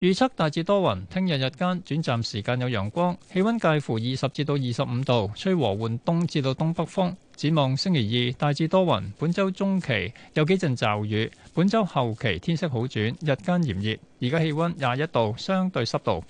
預測大致多雲，聽日日間短暫時間有陽光，氣溫介乎20至到25度，吹和緩東至到東北風。展望星期二大致多雲，本週中期有幾陣驟雨，本週後期天色好轉，日間炎熱。而家氣溫21度，相對濕度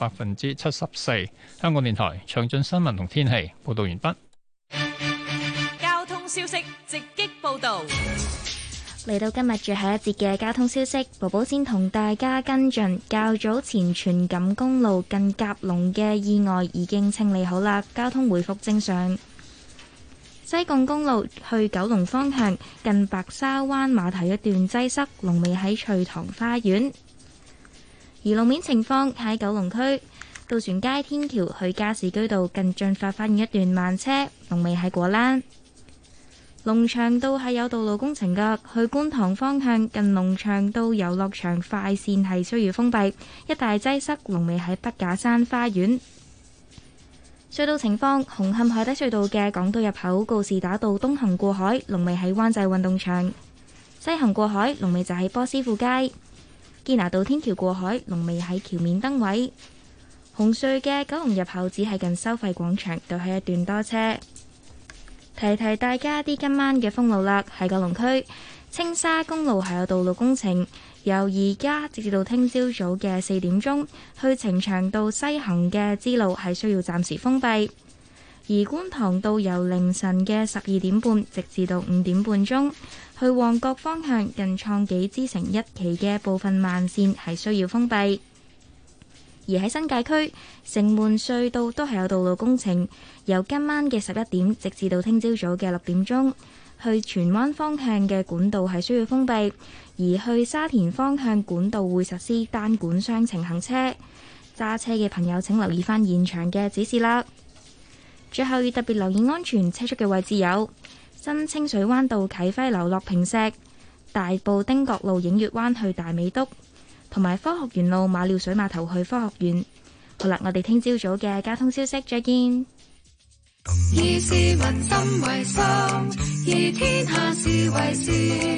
74%。香港電台詳盡新聞同天氣報道完畢。 交通消息直擊報道。 嚟到今日最後一節嘅交通消息，寶寶先同大家跟進較早前荃錦公路近甲龍嘅意外已經清理好啦，交通回復正常。西貢公路去九龍方向近白沙灣碼頭一段擠塞，龍尾喺翠塘花園。而路面情況喺九龍區渡船街天橋去加士居道近駿發花園一段慢車，龍尾喺果欄。龍翔道係有道路工程㗎，去觀塘方向近龍翔道遊樂場快線係需要封閉，一帶擠塞，龍尾喺筆架山花園。隧道情況，紅磡海底隧道嘅港島入口告士打道東行過海，龍尾喺灣仔運動場；西行過海，龍尾就喺波斯富街。堅拿道天橋過海，龍尾喺橋面燈位。紅隧嘅九龍入口只係近收費廣場，都係一段多車。提提大家啲今晚嘅封路啦，喺九龍區青沙公路係有道路工程，由而家直至到聽朝早嘅4點鐘，去呈祥道西行嘅支路係需要暫時封閉。而觀塘道由凌晨嘅12點半直至到5點半鐘，去旺角方向近創紀之城1期嘅部分慢線係需要封閉。而喺新界區城門隧道都係有道路工程，由今晚嘅11點直至到聽朝早嘅6點鐘，去荃灣方向嘅管道係需要封閉，而去沙田方向管道會實施單管雙程行車。揸車嘅朋友請留意返現場嘅指示啦。最後要特別留意安全車速嘅位置有新清水灣道啟輝樓落坪石、大埔汀角路映月灣去大美督，同埋科學園路馬料水碼頭去科學園。好啦，我哋聽朝早嘅交通消息再見。 以市民心為心，以天下事為事。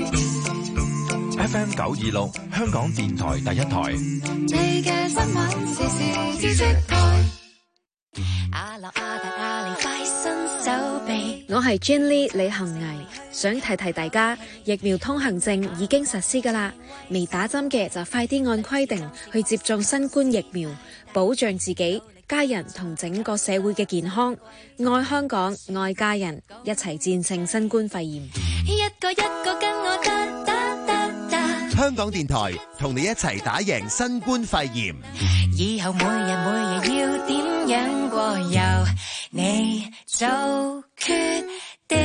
FM 926香港電台第一台。 你嘅新聞時事知識台。 我係 Jane Lee 李恒毅，想提提大家，疫苗通行證已經實施㗎喇，未打針嘅就快啲按規定去接種新冠疫苗，保障自己、家人同整個社會嘅健康。愛香港，愛家人，一齊戰勝新冠肺炎。 一個一個跟我得。 香港電台同你一齊打贏新冠肺炎。 以後每日要點樣過，由你做決定。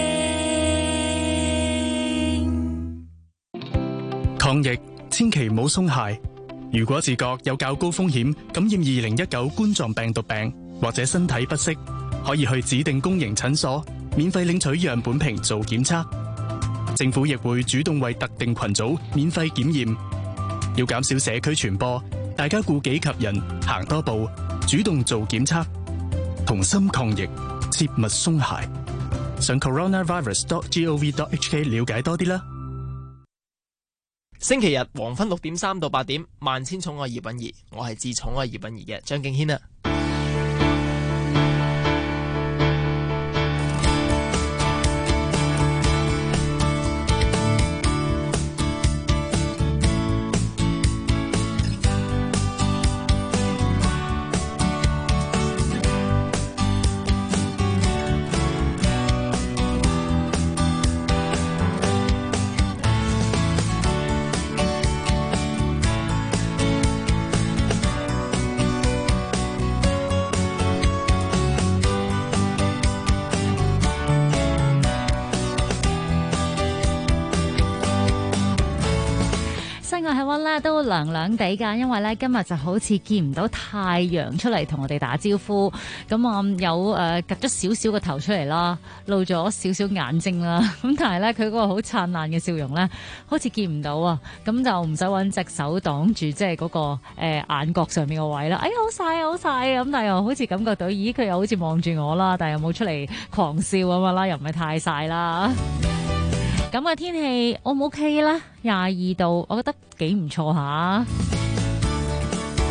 抗疫千祈唔好鬆懈。如果自覺有較高風險感染2019冠狀病毒病，或者身體不適，可以去指定公營診所免費領取樣本瓶做檢測。政府亦會主動為特定群組免費檢驗。要減少社區傳播，大家顧己及人，行多步，主動做檢測，同心抗疫，切勿鬆懈。上 coronavirus.gov.hk 了解多啲啦。 星期日黃昏6點3到8點，萬千寵愛葉韻儀，我係至寵愛葉韻儀嘅張敬軒啊。 都涼涼地㗎，因為咧今日就好似見唔到太陽出嚟同我哋打招呼，咁有夾咗少少個頭出嚟啦，露咗少少眼睛啦，咁但係咧佢嗰個好燦爛嘅笑容咧，好似見唔到啊，咁就唔使揾隻手擋住，即係嗰個眼角上面個位啦。哎呀，好曬啊，好曬啊！咁但係又好似感覺到，咦，佢又好似望住我啦，但係又冇出嚟狂笑咁樣啦，又唔係太曬啦。咁嘅天氣 O 唔 OK 啦？22度，我覺得幾唔錯下。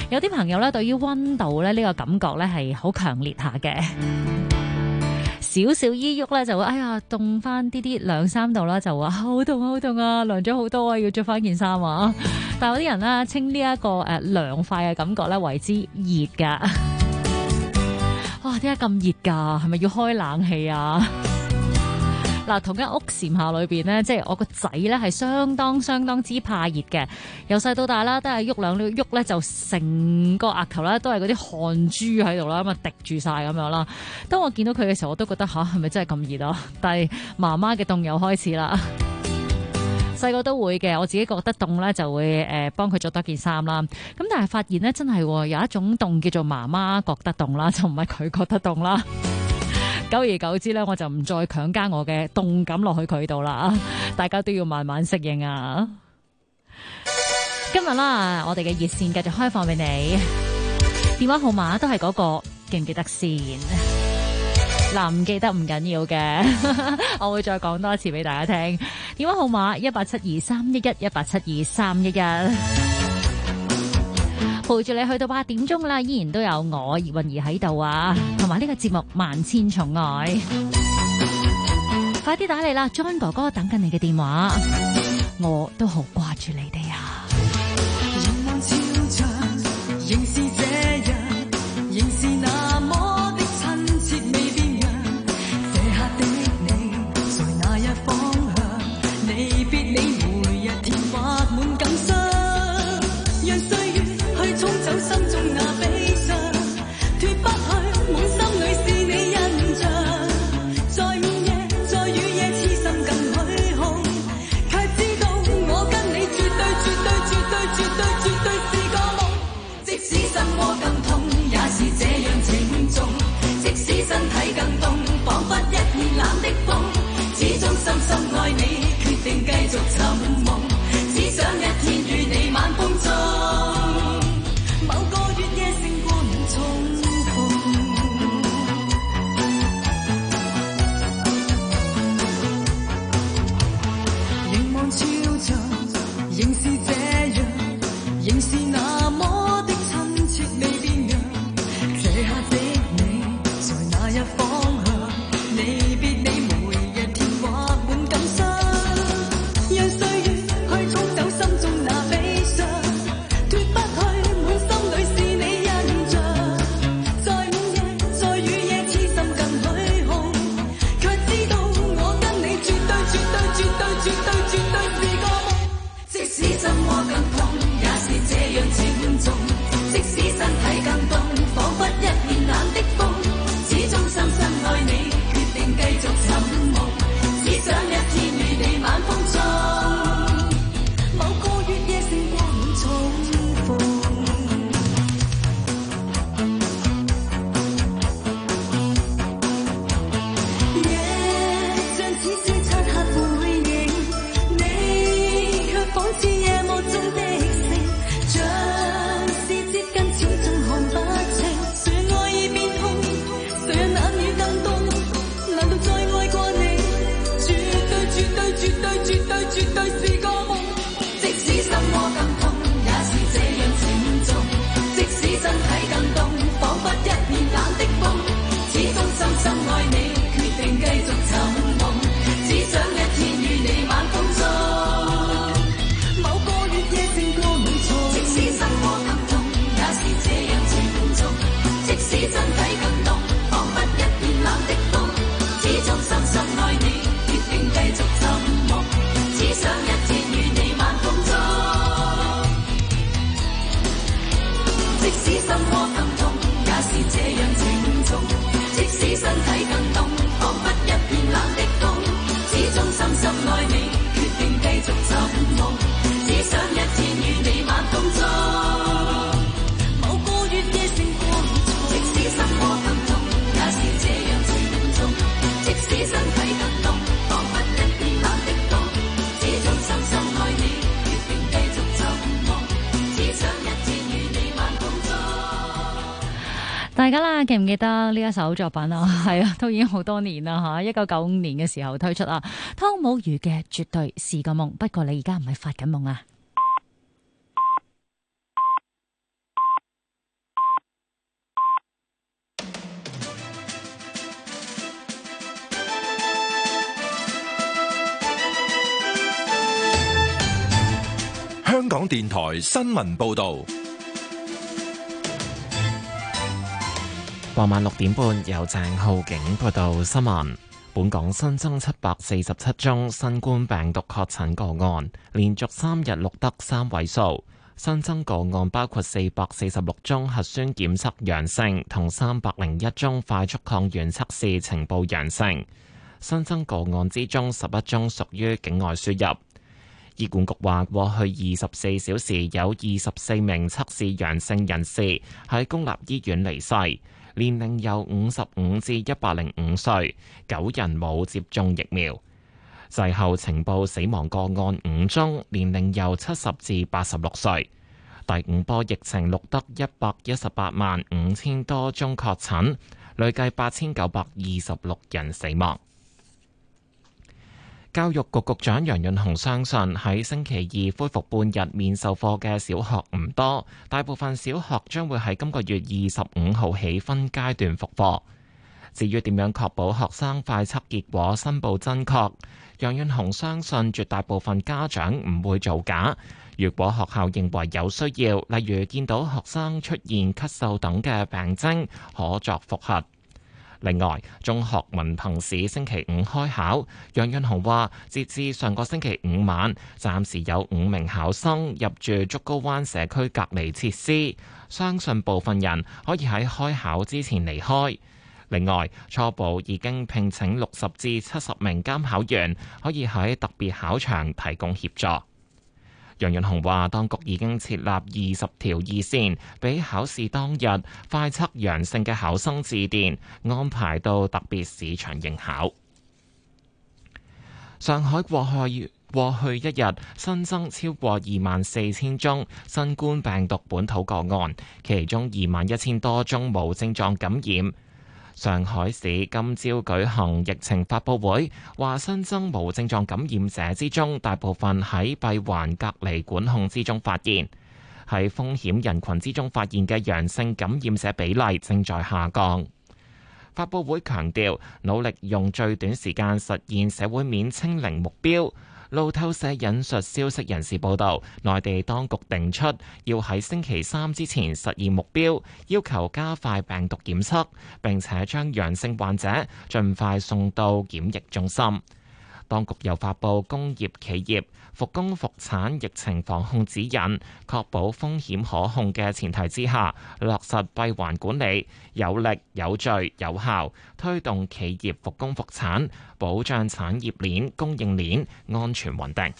有啲朋友咧對於溫度咧呢個感覺咧係好強烈下嘅。少少衣喐咧就會哎呀凍翻啲2-3度啦，就話好凍好凍啊，涼咗好多啊，要着翻件衫啊。但係有啲人咧稱呢一個涼快嘅感覺咧為之熱噶。哇，點解咁熱㗎？係咪要開冷氣啊？嗱，同間屋檐下裏邊咧，即係我個仔咧係相當之怕熱嘅。由細到大啦，都係喐兩喐咧，就成個額頭咧都係嗰啲汗珠喺度啦，咁啊滴住晒咁樣啦。當我見到佢嘅時候，我都覺得吓，係咪真係咁熱啊？但係媽媽嘅凍又開始啦。細個都會嘅，我自己覺得凍咧就會幫佢着多件衫啦。咁但係發現咧真係有一種凍叫做媽媽覺得凍啦，就唔係佢覺得凍啦。久而久之咧，我就唔再強加我嘅凍感落去佢度啦。大家都要慢慢適應啊！今日啦，我哋嘅熱線繼續開放俾你，電話號碼都係嗰個，記唔記得先？嗱，唔記得唔緊要嘅，我會再講多一次俾大家聽。電話號碼1872311，1872311。陪住你去到8點鐘啦，依然都有我葉韻儀喺度啊，同埋呢個節目萬千寵愛，快啲打嚟啦 ，John 哥哥等緊你嘅電話，我都好掛住你哋啊！ 仍望超長，仍是這樣，仍是那麼的親切未變樣。這刻的你，在哪一方向？離別你，每日填畫滿感傷，讓歲月去沖走心中那悲傷，脫不去滿心裏是你印象，在午夜在雨夜痴心更虛空，卻知道我跟你絕對絕對絕對絕對絕對是個夢，即使心窩更痛也是這樣情重，即使身體更凍彷彿一片冷的風，始終深深愛你，決定繼續尋夢，只想一天與你晚風中，某個月夜勝過無重逢。凝望超長，仍是這樣，仍是那麼的親切未變樣。這刻的你，在哪一方向？離別你，每日填畫滿感傷，讓歲月去沖走心中那悲傷，脫不去滿心裏是你印象，在午夜在雨夜痴心更虛空，卻知道我跟你絕對絕對絕對絕對絕對是個夢，即使心窩更痛也是這樣情重，即使身體更凍彷彿一片冷的風，始終深深愛你，決定繼續尋夢，只想一天與你晚風中，某個月夜勝過無重逢。像似是漆黑背影，你卻仿似夜幕中的星，像是接近始終看不清，誰愛已變空，誰讓冷雨更凍，難道再愛過你，絕對絕對絕對絕對絕對是個夢，即使心窩更痛也是這樣情重，即使身體更凍彷彿一片冷的風，始終深深愛你，決定繼續尋夢，只想一天與你晚風中，某個月夜勝過無重，即使心窩更痛也是這樣情重，即使身體更凍彷彿一片冷的風，始終深深愛你，決定繼續尋夢，只想一天與你晚風中，即使心窩更痛也是這樣情重，即使身體更凍彷彿一片冷的風，始終深深愛你，決定繼續尋夢，只想一天與你晚風中，某個月夜勝過無重，即使心窩更痛也是這樣情重，即使身體更凍彷彿一片冷的風，始終深深愛你，決定繼續尋夢，只想一天與你晚風中。 大家啦，記唔記得呢一首作品啊？係啊，都已經好多年啦吓，1995年嘅時候推出啊。湯姆如嘅絕對是個夢，不過你而家唔係發緊夢啊。 港電台新聞報道。 傍晚6點半，由鄭浩景報道新聞。本港新增747宗新冠病毒確診個案，連續3日錄得3位數。新增個案包括446宗核酸檢測陽性，同301宗快速抗原測試呈報陽性。新增個案之中，11宗屬於境外輸入。醫管局話，過去24小時有24名測試陽性人士喺公立醫院離世，年齡由55至105歲，9人冇接種疫苗。滯後呈報死亡個案5宗，年齡由70至86歲。第5波疫情錄得118萬5千多宗確診，累計8926人死亡。教育局局長楊潤雄相信喺星期二恢復半日面授課嘅小學唔多，大部分小學將會喺今個月25號起分階段復課。至於點樣確保學生快測結果申報真確，楊潤雄相信絕大部分家長唔會造假。如果學校認為有需要，例如見到學生出現咳嗽等嘅病徵，可作復核。另外，中學文憑試星期5開考，楊潤雄話，截至上個星期5晚，暫時有5名考生入住竹篙灣社區隔離設施，相信部分人可以喺開考之前離開。另外，初步已經聘請60至70名監考員，可以喺特別考場提供協助。楊潤雄話，當局已經設立20條熱線，俾考試當日快測陽性嘅考生致電，安排到特別試場應考。上海過去一日新增超過24,000宗新冠病毒本土個案，其中21,000多宗無症狀感染。上海市今朝舉行疫情發佈會，話新增無症狀感染者之中，大部分喺閉環隔離管控之中發現。喺風險人群之中發現嘅陽性感染者比例正在下降。發佈會強調，努力用最短時間實現社會面清零目標。路透社引述消息人士報道，內地當局定出要喺星期3之前實現目標，要求加快病毒檢測，並且將陽性患者盡快送到檢疫中心。當局又發布工業企業復工復產疫情防控指引，確保風險可控嘅前提之下，落實閉環管理，有力、有序、有效推動企業復工復產，保障產業鏈、供應鏈安全穩定。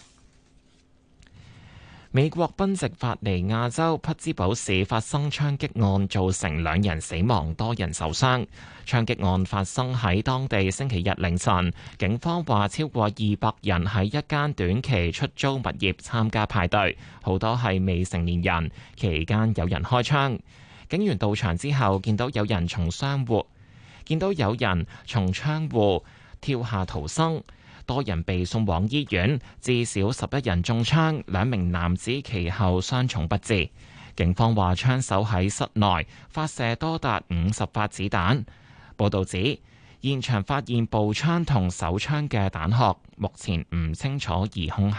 美國賓夕法尼亞州匹茲堡市發生槍擊案，造成2人死亡，多人受傷。槍擊案發生喺當地星期日凌晨，警方話超過200人喺一間短期出租物業參加派對，好多係未成年人。期間有人開槍，警員到場之後見到有人從窗戶跳下逃生。多人被送往醫院，至少11人中槍，2名男子其後傷重不治。警方話槍手喺室內發射多達50發子彈。報導指現場發現步槍同手槍嘅彈殼，目前唔清楚疑犯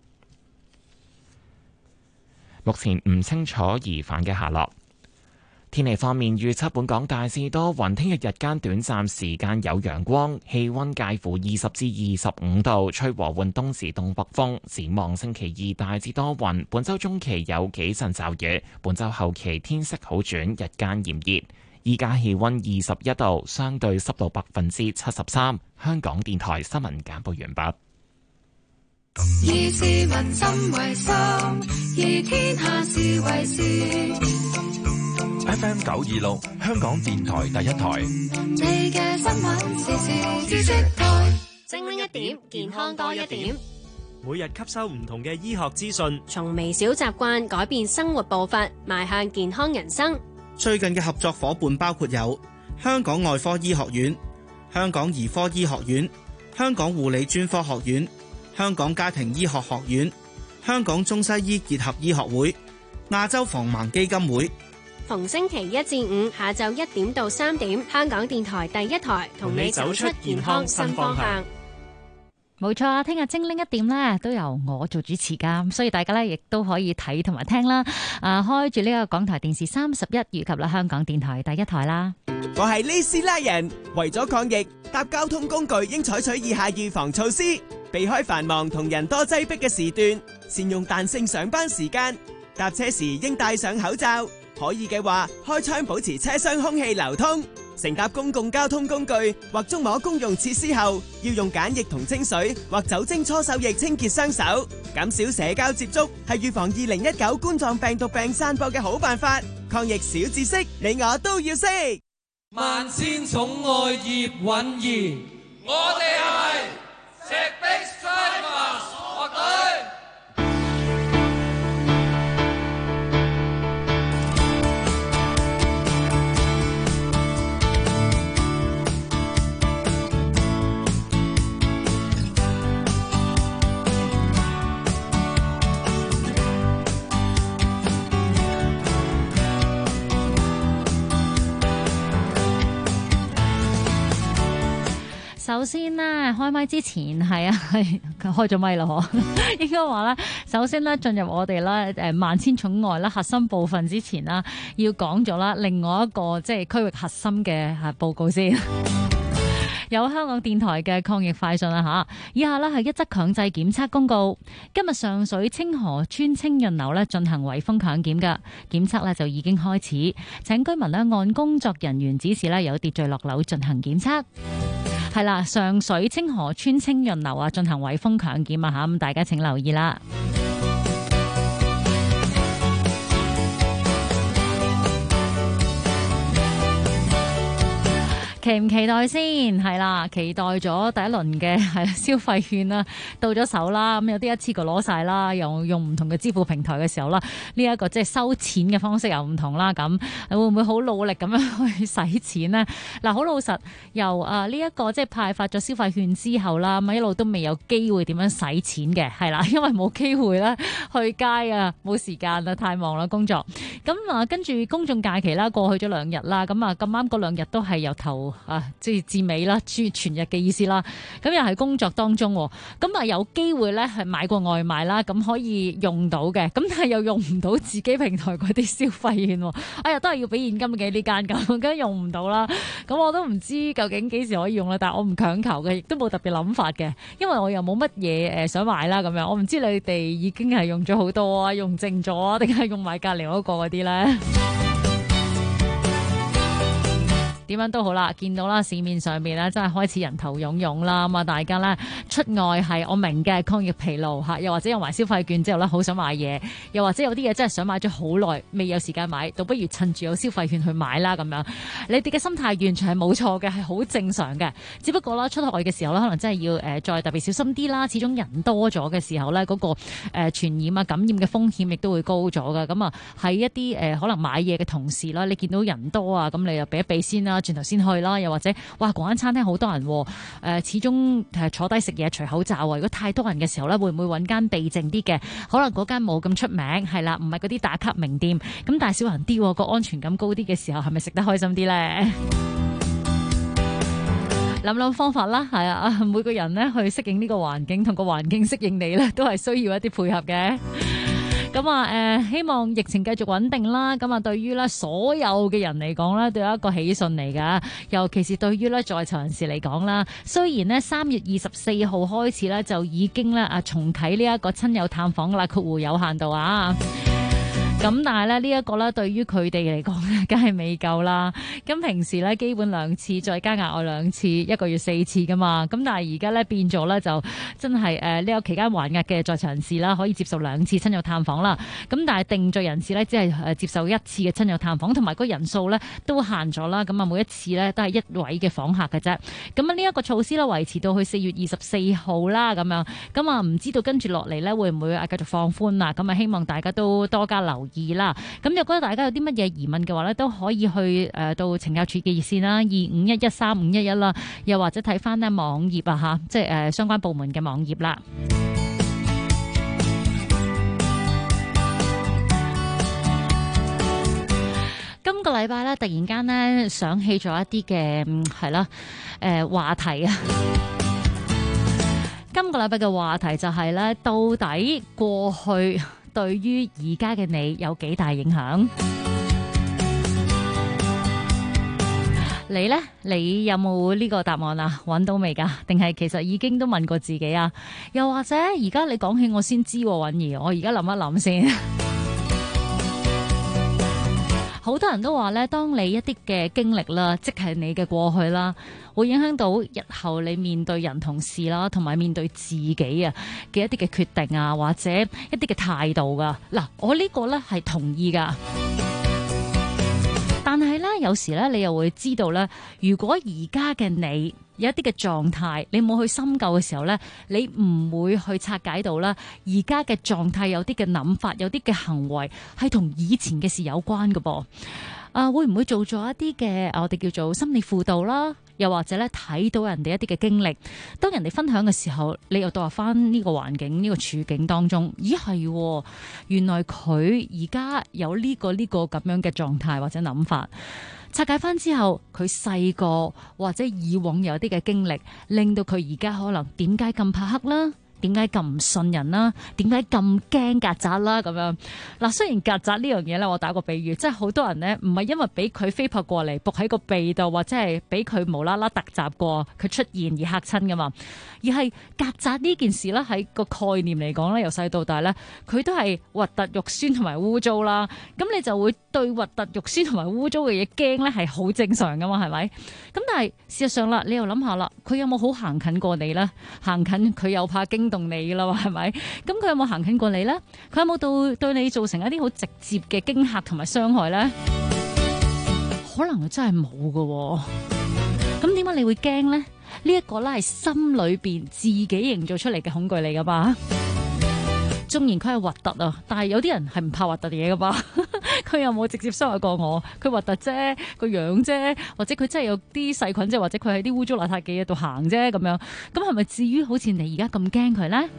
嘅下落。天氣方面預測，本港大致多雲，聽日日間短暫時間有陽光，氣溫介乎20至25度，吹和緩東至東北風。展望星期2大致多雲，本週中期有幾陣驟雨，本週後期天色好轉，日間炎熱。依家氣溫21度，相對濕度73%。香港電台新聞簡報完畢。 以市民心為心，以天下事為事。 FM 926，香港電台第一台。 你嘅新聞時事知識台， 精靈一點，健康多一點。 每日吸收唔同嘅醫學資訊， 從微小習慣改變生活步伐，邁向健康人生。 最近嘅合作夥伴包括有香港外科醫學院、香港兒科醫學院、香港護理專科學院、香港家庭醫學學院、香港中西醫結合醫學會、亞洲防盲基金會。 逢星期1至5下晝1點到3點，香港電台第一台同你走出健康新方向。 冇錯啊！聽日精靈一點咧都由我做主持噶，所以大家咧亦都可以睇同埋聽啦。開住呢個港台電視31以及啦香港電台第一台啦。 我係呢斯拉人，為咗抗疫，搭交通工具應採取以下預防措施：避開繁忙同人多擠迫嘅時段，善用彈性上班時間，搭車時應戴上口罩，可以嘅話開窗保持車廂空氣流通。乘搭公共交通工具或觸摸公用設施後，要用梘液同清水或酒精搓手液清潔雙手。減少社交接觸係預防2019冠狀病毒病散播嘅好辦法。抗疫小知識，你我都要識。 萬千寵愛葉韻儀，我哋係石壁 Strikers 樂隊。 首先呢，開麥之前係開咗麥啦，嗬，應該話咧，首先咧進入我哋咧萬千寵愛啦核心部分之前啦，要講咗啦另外一個即係區域核心嘅報告先。有香港電台嘅抗疫快訊啦吓，以下呢係一則強制檢測公告。今日上水清河村清潤樓呢進行圍封強檢嘅檢測呢就已經開始，請居民呢按工作人員指示呢有秩序落樓進行檢測。係啦，上水清河村清潤樓進行圍封強檢啊吓，咁大家請留意啦。期唔期待先？係啦，期待咗第一輪嘅消費券啦，到咗手啦。咁有啲一次過攞晒啦，又用唔同嘅支付平台嘅時候啦，呢一個即係收錢嘅方式又唔同啦。咁會唔會好努力咁樣去使錢呢？嗱，好老實，由呢一個即係派發咗消費券之後啦，咁一路都未有機會點樣使錢嘅，係啦，因為冇機會啦，去街啊，冇時間啦，太忙啦工作。咁跟住公眾假期啦，過去咗2日啦，咁咁啱嗰2日都係由頭即係至尾啦，全日嘅意思啦。咁又係工作當中，咁有機會咧係買過外賣啦，咁可以用到嘅。咁但係又用唔到自己平台嗰啲消費券，哎呀都係要俾現金嘅呢間咁，梗係用唔到啦。咁我都唔知究竟幾時可以用啦，但係我唔強求嘅，亦都冇特別諗法嘅，因為我又冇乜嘢想買啦咁樣。我唔知你哋已經係用咗好多啊，用剩咗啊，定係用埋隔離嗰個嗰啲咧？點樣都好啦，見到啦市面上面咧真係開始人頭湧湧啦，咁大家咧出外係我明嘅抗疫疲勞嚇，又或者用埋消費券之後咧好想買嘢，又或者有啲嘢真係想買咗好耐未有時間買，倒不如趁住有消費券去買啦咁樣。你哋嘅心態完全係冇錯嘅，係好正常嘅。只不過啦出外嘅時候咧，可能真係要再特別小心啲啦。始終人多咗嘅時候咧，嗰個傳染啊感染嘅風險亦都會高咗㗎。咁喺一啲可能買嘢嘅同時啦，你見到人多啊，咁你又避一避先啦。轉頭先去啦，又或者哇嗰間餐廳好多人，始終坐低食嘢除口罩啊。如果太多人嘅時候咧，會唔會揾間避靜啲嘅？可能嗰間冇咁出名，係啦，唔係嗰啲打卡名店，咁但係少人啲，個安全感高啲嘅時候，係咪食得開心啲咧？諗方法啦，係啊，每個人咧去適應呢個環境，同個環境適應你咧，都係需要一啲配合嘅。咁希望疫情繼續穩定啦。咁對於咧所有嘅人嚟講咧，都有一個喜訊嚟㗎。尤其是對於咧在囚人士嚟講啦，雖然呢3月24號開始咧就已經咧重啟呢一個親友探訪啦，括弧有限度啊。咁但係咧呢一個咧對於佢哋嚟講咧，梗係未夠啦。咁平時咧基本2次，再加額外2次，1個月4次噶嘛。咁但係而家咧變咗咧就真係呢個期間還押嘅在囚人士啦，可以接受2次親友探訪啦。咁但係定罪人士咧只係接受1次嘅親友探訪，同埋個人數咧都限咗啦。咁每一次咧都係1位嘅訪客嘅啫。咁呢一個措施咧維持到去4月24號啦，咁樣。咁唔知道跟住落嚟咧會唔會繼續放寬啊？咁希望大家都多加留意啦。咁如果大家有啲乜嘢疑問嘅話咧，都可以去到懲教署嘅熱線啦，25113511啦，又或者睇翻咧網頁啊吓，即係相關部門嘅網頁啦。今個禮拜咧，突然間咧想起咗一啲嘅係啦，話題啊。 今個禮拜嘅話題就係咧，到底過去對於而家嘅你有幾大影響？你呢？你有冇呢個答案啊？揾到未㗎？定係其實已經都問過自己啊？又或者而家你講起我先知喎，允兒，我而家諗一諗先。好多人都話咧，當你一啲嘅經歷啦，即係你嘅過去啦，會影響到日後你面對人同事啦，同埋面對自己啊嘅一啲嘅決定啊，或者一啲嘅態度噶。嗱，我呢個咧係同意噶。但係咧，有時咧，你又會知道咧，如果而家嘅你有一啲嘅狀態，你冇去深究嘅時候咧，你唔會去拆解到啦。而家嘅狀態有啲嘅諗法，有啲嘅行為係同以前嘅事有關嘅噃。會唔會做咗一啲嘅我哋叫做心理輔導啦？又或者咧睇到人哋一啲嘅經歷，當人哋分享嘅時候，你又代入翻呢個環境、呢個處境當中，咦係，原來佢而家有呢個咁樣嘅狀態或者諗法。拆解翻之後，佢細個或者以往有啲嘅經歷，令到佢而家可能點解咁怕黑啦？點解咁唔信人啦？點解咁驚曱甴啦？咁樣嗱，雖然曱甴呢樣嘢咧，我打個比喻，即係好多人咧，唔係因為俾佢飛撲過嚟，伏喺個鼻度，或者係俾佢無啦啦突襲過佢出現而嚇親噶嘛，而係曱甴呢件事咧，喺個概念嚟講咧，由細到大咧，佢都係核突、肉酸同埋污糟啦。咁你就會對核突、肉酸同埋污糟嘅嘢驚咧，係好正常噶嘛，係咪？咁但係事實上啦，你又諗下啦，佢有冇好行近過你咧？行近佢又怕驚動你啦，係咪？咁佢有冇行近過你咧？佢有冇對你造成一啲好直接嘅驚嚇同埋傷害咧？可能真係冇㗎。咁點解你會驚咧？呢一個咧係心裏邊自己營造出嚟嘅恐懼嚟噶嘛？縱然佢係核突啊，但係有啲人係唔怕核突嘢噶嘛？佢又冇直接傷害過我，佢核突啫，個樣啫，或者佢真係有啲細菌啫，或者佢喺啲污糟邋遢嘅嘢度行啫，咁樣，咁係咪至於好似你而家咁驚佢咧？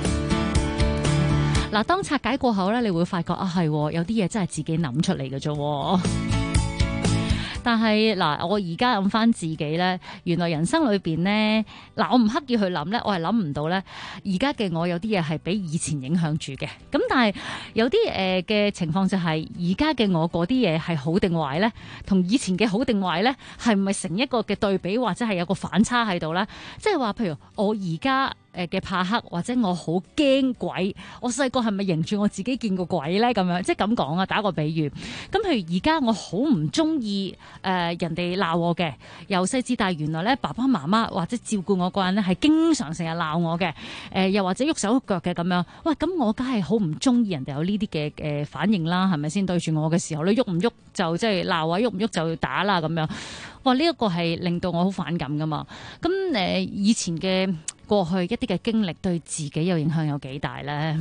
嗱，當拆解過後咧，你會發覺啊，係有啲嘢真係自己諗出嚟嘅啫。但係嗱，我而家諗翻自己咧，原來人生裏邊咧，嗱，我唔刻意去諗咧，我係諗唔到咧，而家嘅我有啲嘢係俾以前影響住嘅。咁但係有啲嘅情況就係，而家嘅我嗰啲嘢係好定壞咧，同以前嘅好定壞咧，係唔係成一個嘅對比，或者係有個反差喺度咧？即係話，譬如我而家嘅怕黑，或者我好驚鬼，我細個係咪認住我自己見過鬼咧？咁樣即係咁講啊，打個比喻。咁譬如而家我好唔中意人哋鬧我嘅，由細至大，原來咧爸爸媽媽或者照顧我個人咧係經常成日鬧我嘅，又或者喐手喐腳嘅咁樣。喂，咁我梗係好唔中意人哋有呢啲嘅反應啦，係咪先？對住我嘅時候，你喐唔喐就即係鬧啊，喐唔喐就打啦咁樣。哇！呢一個係令到我好反感噶嘛。咁以前嘅過去一啲嘅經歷對自己有影響有幾大咧？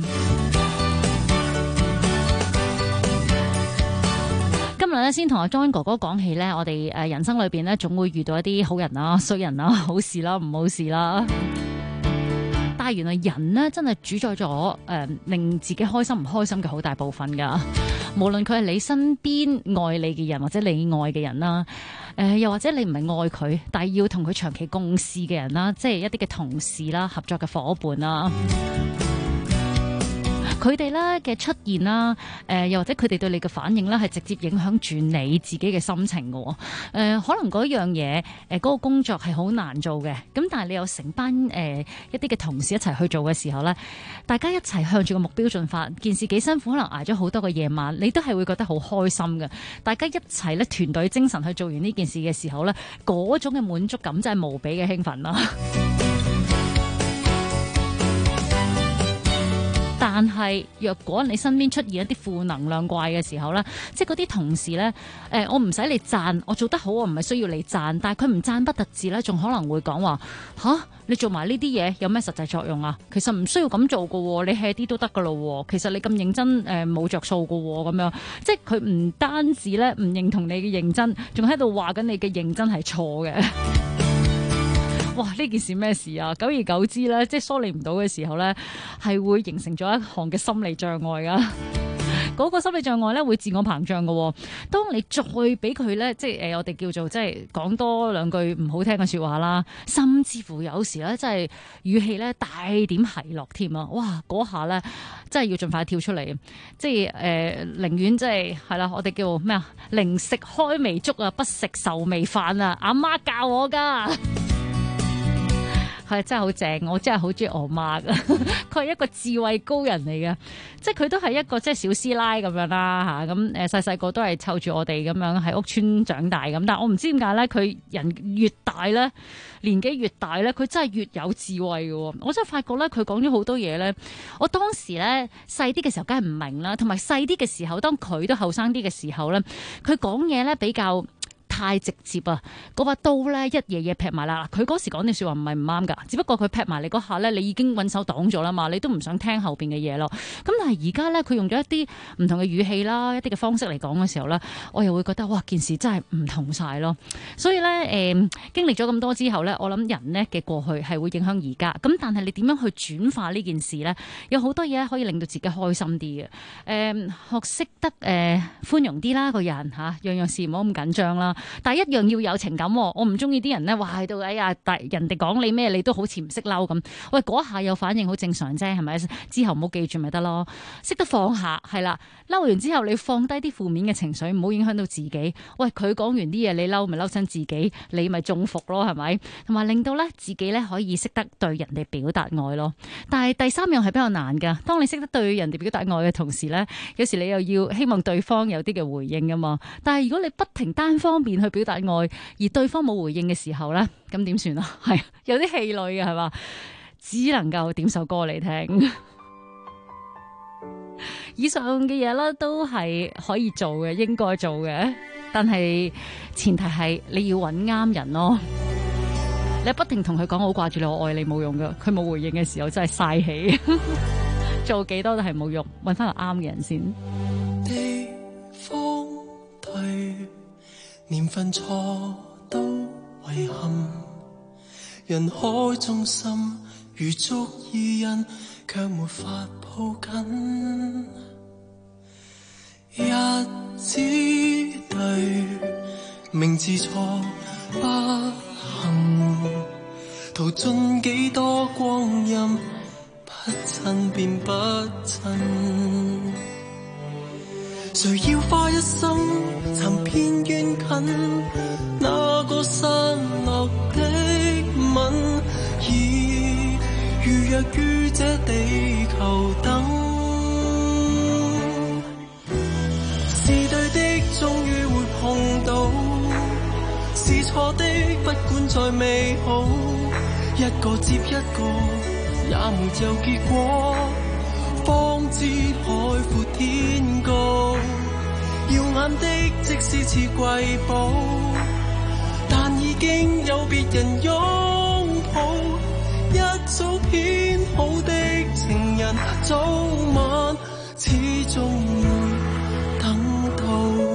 今日咧先同阿 John 哥哥講起咧，我哋人生裏邊咧總會遇到一啲好人啦、衰人啦、好事啦、唔好事啦。但係原來人呢，真係主宰咗令自己開心唔開心嘅好大部分噶。無論佢係你身邊愛你嘅人，或者你愛嘅人啦，又或者你唔係愛佢，但係要同佢長期共事嘅人啦，即係一啲嘅同事啦、合作嘅夥伴啦。佢哋咧嘅出現啦，又或者佢哋對你嘅反應咧，係直接影響住你自己嘅心情嘅。可能嗰樣嘢，嗰個工作係好難做嘅，咁但係你有成班一啲嘅同事一齊去做嘅時候咧，大家一齊向住個目標進發，件事幾辛苦，可能捱咗好多個夜晚，你都係會覺得好開心嘅。大家一齊咧團隊精神去做完呢件事嘅時候咧，嗰種嘅滿足感真係無比嘅興奮啦。但係，若果你身邊出現一啲負能量怪嘅時候咧，即係嗰啲同事咧，我唔使你讚，我做得好，我唔係需要你讚，但係佢唔讚不特止咧，仲可能會講話吓，你做埋呢啲嘢有咩實際作用啊？其實唔需要咁做噶，你 hea 啲都得噶咯。其實你咁認真冇着數噶，咁樣即係佢唔單止咧唔認同你嘅認真，仲喺度話緊你嘅認真係錯嘅。哇！呢件事咩事啊？久而久之咧，即係梳理唔到嘅時候咧，係會形成咗一項嘅心理障礙噶。 嗰個心理障礙咧會自我膨脹嘅。當你再俾佢咧，即係我哋叫做即係講多兩句唔好聽嘅説話啦，甚至乎有時咧真係語氣咧帶點奚落添啊！哇，嗰下咧真係要盡快跳出嚟，即係寧願即係啦，我哋叫咩啊？寧食開眉竹啊，不食愁眉飯啊！阿媽教我㗎。係真係好正，我真係好中意我媽噶，佢係一個智慧高人嚟嘅，即係佢都係一個即係小師奶咁樣啦嚇，咁細細個都係湊住我哋咁樣喺屋村長大咁，但係我唔知點解咧，佢人越大咧，年紀越大咧，佢真係越有智慧嘅喎，我真係發覺咧，佢講咗好多嘢咧，我當時咧細啲嘅時候梗係唔明啦，同埋細啲嘅時候，當佢都後生啲嘅時候咧，佢講嘢咧比較太直接啊！嗰把刀咧一嘢嘢劈埋啦，佢嗰時講啲説話唔係唔啱㗎，只不過佢劈埋你嗰下咧，你已經揾手擋咗啦嘛，你都唔想聽後邊嘅嘢咯。咁但係而家咧，佢用咗一啲唔同嘅語氣啦，一啲嘅方式嚟講嘅時候咧，我又會覺得哇，件事真係唔同晒咯。所以咧經歷咗咁多之後咧，我諗人呢嘅過去係會影響而家。咁但係你點樣去轉化呢件事咧？有好多嘢可以令到自己開心啲嘅。學識得寬容啲啦，個人嚇，樣樣事唔好咁緊張啦。但係一樣要有情感，我唔中意啲人咧話喺度，哎呀，人哋講你咩，你都好似唔識嬲咁。喂，嗰下有反應好正常啫，係咪？之後唔好記住咪得咯，識得放下係啦。嬲完之後，你放低啲負面嘅情緒，唔好影響到自己。喂，佢講完啲嘢，你嬲咪嬲親自己，你咪中伏咯，係咪？同埋令到咧自己咧可以識得對人哋表達愛咯。但係第三樣係比較難㗎。當你識得對人哋表達愛嘅同時咧，有時你又要希望對方有啲嘅回應㗎嘛。但係如果你不停單方面去表達愛，而對方冇回應嘅時候咧，咁點算啊？係有啲氣餒嘅係嘛，只能夠點首歌嚟聽。以上嘅嘢咧都係可以做嘅，應該做嘅，但係前提係你要揾啱人咯。你不停同佢講好掛住你，我愛你冇用噶，佢冇回應嘅時候真係嘥氣，做幾多都係冇用，揾翻個啱嘅人先。 地方對，年份錯都遺憾，人海中心如足以印，卻沒法抱緊。日子對，名字錯不幸，途盡幾多光陰，不親便不親。誰要花一生尋遍遠近，那個失落的吻，已預約於這地球等。是對的終於會碰到，是錯的不管再美好，一個接一個也沒有結果，方知海闊天高。耀眼的即使似瑰寶，但已經有別人擁抱，一早編好的情人，早晚始終會等到。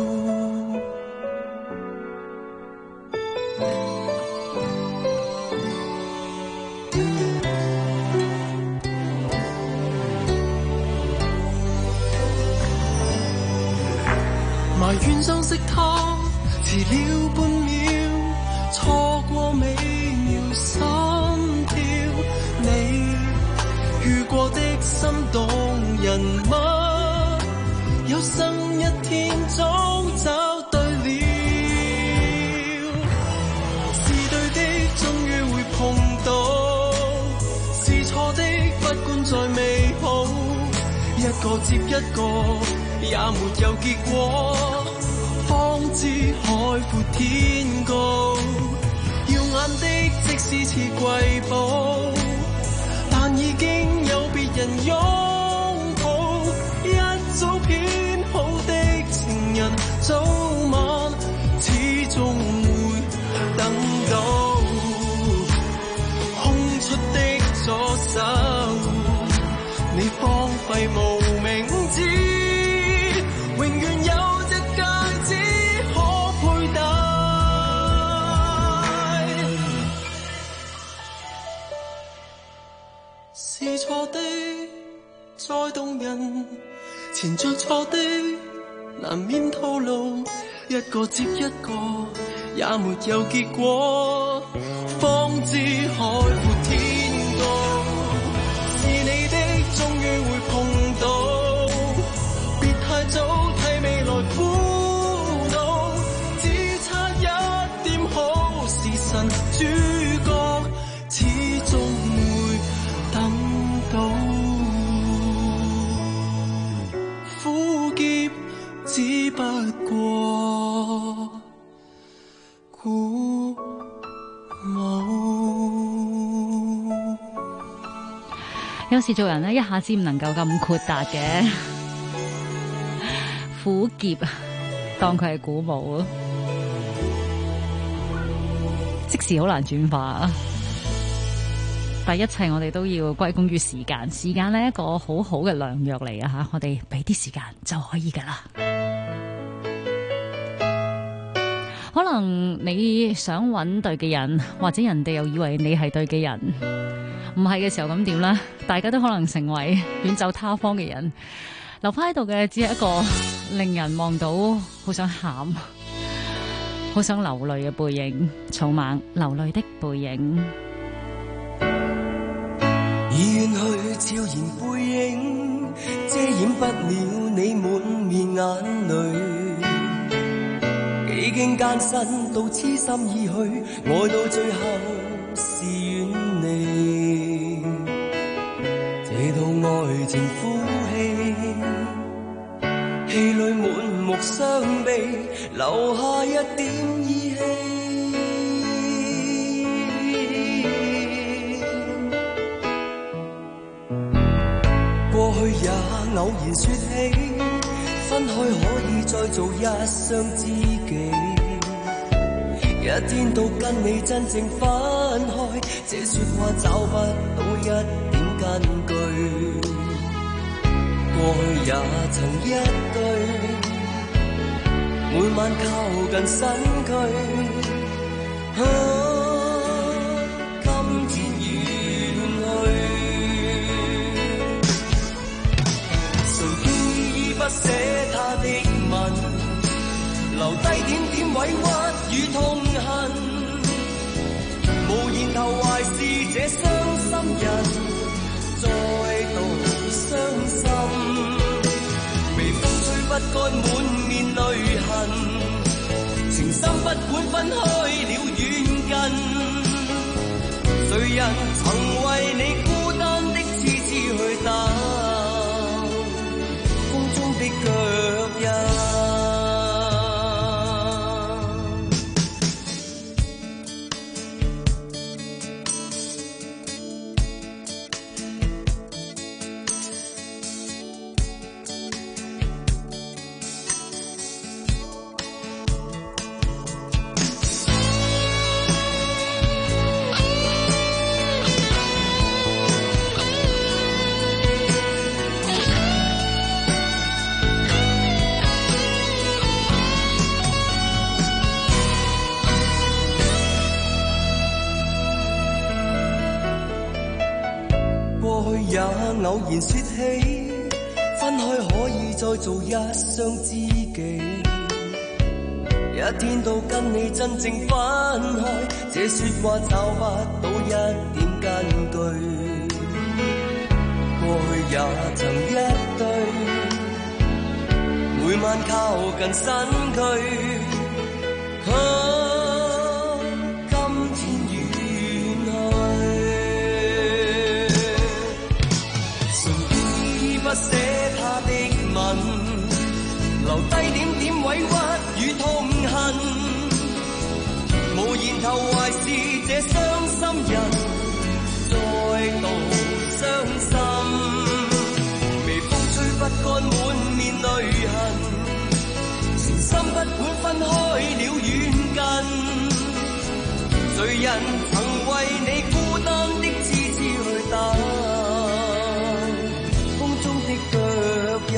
埋怨相識他遲了半秒，錯過美妙心跳，你遇過的心動人物，有生一天早找對了。是對的終於會碰到，是錯的不管再美好，一個接一個也沒有結果，方知海闊天高。耀眼的即使似瑰寶，但已經有別人擁抱，一早編好的情人，早晚始終會等到。空出的左手，你荒廢無名指，永遠有隻戒指可佩戴。是錯的再動人，纏着錯的一個接一個，也沒有結果，方知海闊天高。是你的，終於會碰到，別太早替未來苦惱，只差一點好時辰，主角始終會等到。苦澀只不過鼓舞。 有時做人呢，一下子唔能夠咁豁達嘅，苦澀當佢係鼓舞啊，即時好難轉化啊！但一切我哋都要歸功於時間，時間呢，一個好好嘅良藥嚟啊吓，我哋俾啲時間就可以噶啦。可能你想揾對嘅人，或者人哋又以為你係對嘅人，唔係嘅時候咁點呢？大家都可能成為遠走他方嘅人，留翻喺度嘅只係一個令人望到好想喊、好想流淚嘅背影，草蜢流淚的背影。 已遠去悄然背影，遮掩不了你滿面眼淚。幾經艱辛到痴心已去，愛到最後是遠離。這套愛情負氣，氣淚滿目傷悲，留下一點意氣。過去也偶然說起，分開可以再做一雙知己。一天到跟你真正分開，這說話找不到一點根據。過去也曾一對，每晚靠近身軀。今天遠去，誰經依依不捨他的吻，留低點點委屈與痛恨，無言頭懷是這傷心人，再度傷心。微風吹不乾滿面淚痕，情深不管分開了遠近，誰人曾為你孤單的痴痴去等，風中的腳印。也偶然說起，分開可以再做一雙知己。一天到跟你真正分開，這說話找不到一點根據。過去也曾一對，每晚靠近身軀。不捨他的吻，留低點點委屈與痛恨，無言頭懷是這傷心人，再度傷心。微風吹不乾滿面淚痕，情深不管分開了遠近，誰人曾為你孤單的痴痴去等，腳印，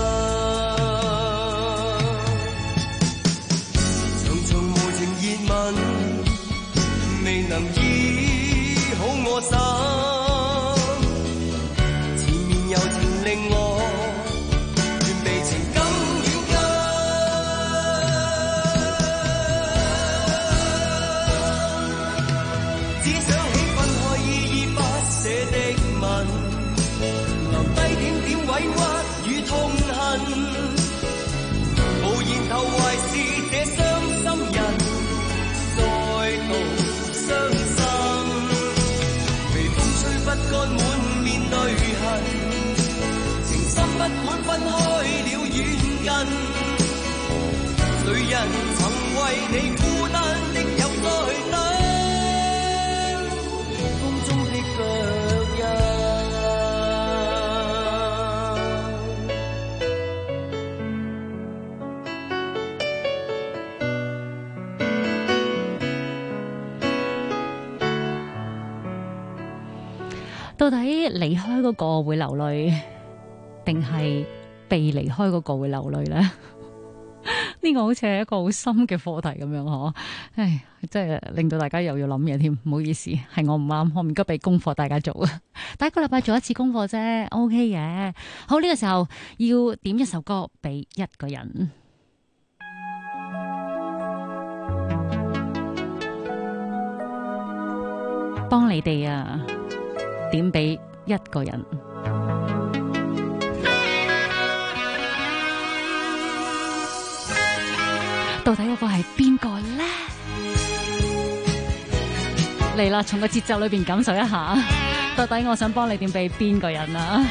長長無情熱吻，未能醫好我心。前面柔情令我願被情感軟禁。 人曾為你孤單的有在等，風中的腳印。 到底離開嗰個會流淚，定係被離開嗰個會流淚呢？呢個好似係一個好深嘅課題咁樣嗬，唉，真係令到大家又要諗嘢添。唔好意思，係我唔啱，我唔該俾功課大家做啊。第一個禮拜做一次功課啫 ，OK 嘅。好，呢個時候要點一首歌俾一個人，幫你哋啊，點俾一個人。到底嗰個係邊個呢？嚟啦，從個節奏裏邊感受一下，到底我想幫你點俾邊個人啊？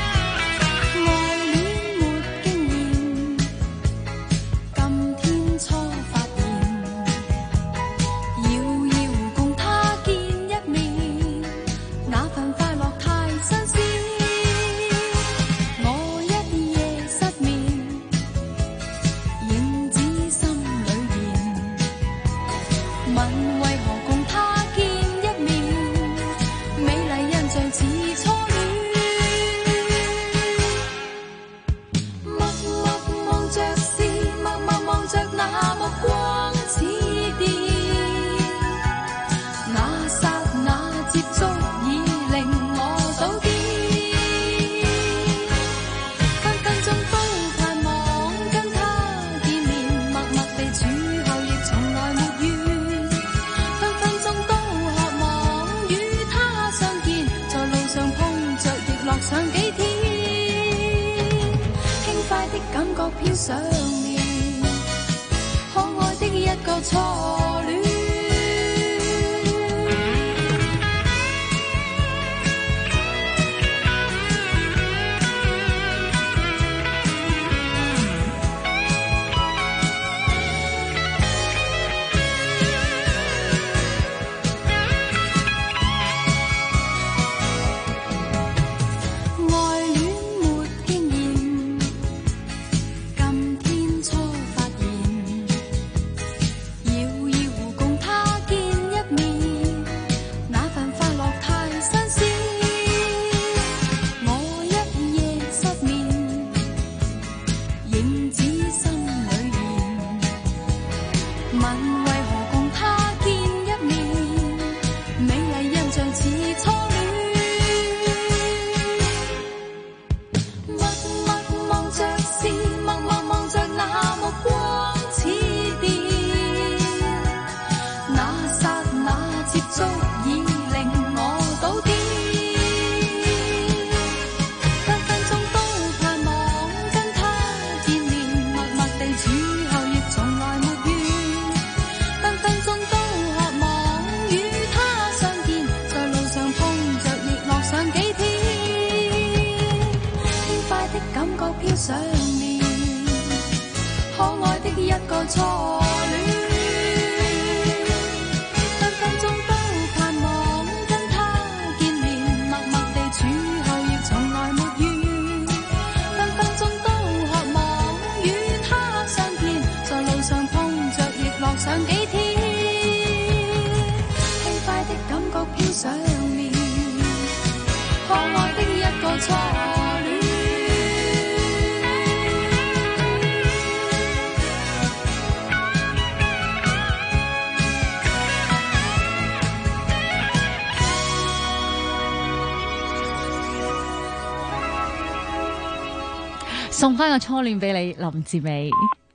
送翻個初戀俾你，林志美。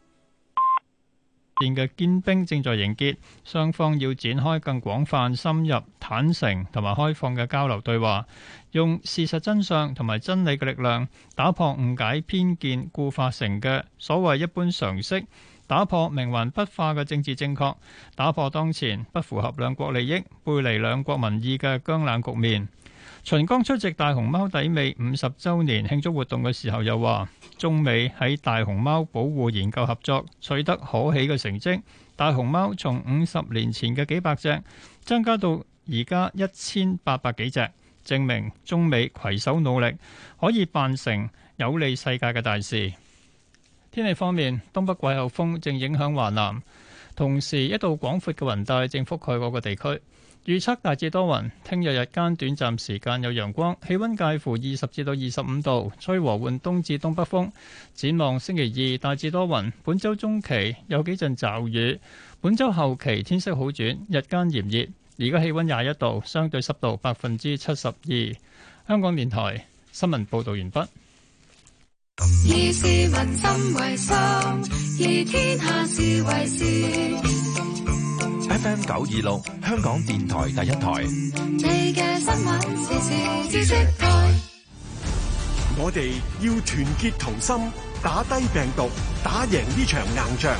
嘅堅冰正在凝結，雙方要展開更廣泛、深入、坦誠同埋開放嘅交流對話，用事實真相同埋真理嘅力量，打破誤解、偏見、固化成嘅所謂一般常識，打破冥頑不化嘅政治正確，打破當前不符合兩國利益、背離兩國民意嘅僵冷局面。 秦剛出席大熊貓抵美50週年慶祝活動嘅時候又話，中美喺大熊貓保護研究合作取得可喜嘅成績，大熊貓從50年前嘅幾百隻增加到而家1800幾隻，證明中美攜手努力可以辦成有利世界嘅大事。天氣方面，東北季候風正影響華南，同時一道廣闊嘅雲帶正覆蓋嗰個地區。預測大致多雲，聽日日間短暫時間有陽光，氣溫介乎20至到25度，吹和緩東至東北風。展望星期二大致多雲，本週中期有幾陣驟雨，本週後期天色好轉，日間炎熱。而家氣溫21度，相對濕度72%。香港電台新聞報道完畢。 以市民心為心，以天下事為事。 FM 926，香港電台第一台。 你嘅新聞時事知識台。 我哋要團結同心，打低病毒，打贏呢場硬仗。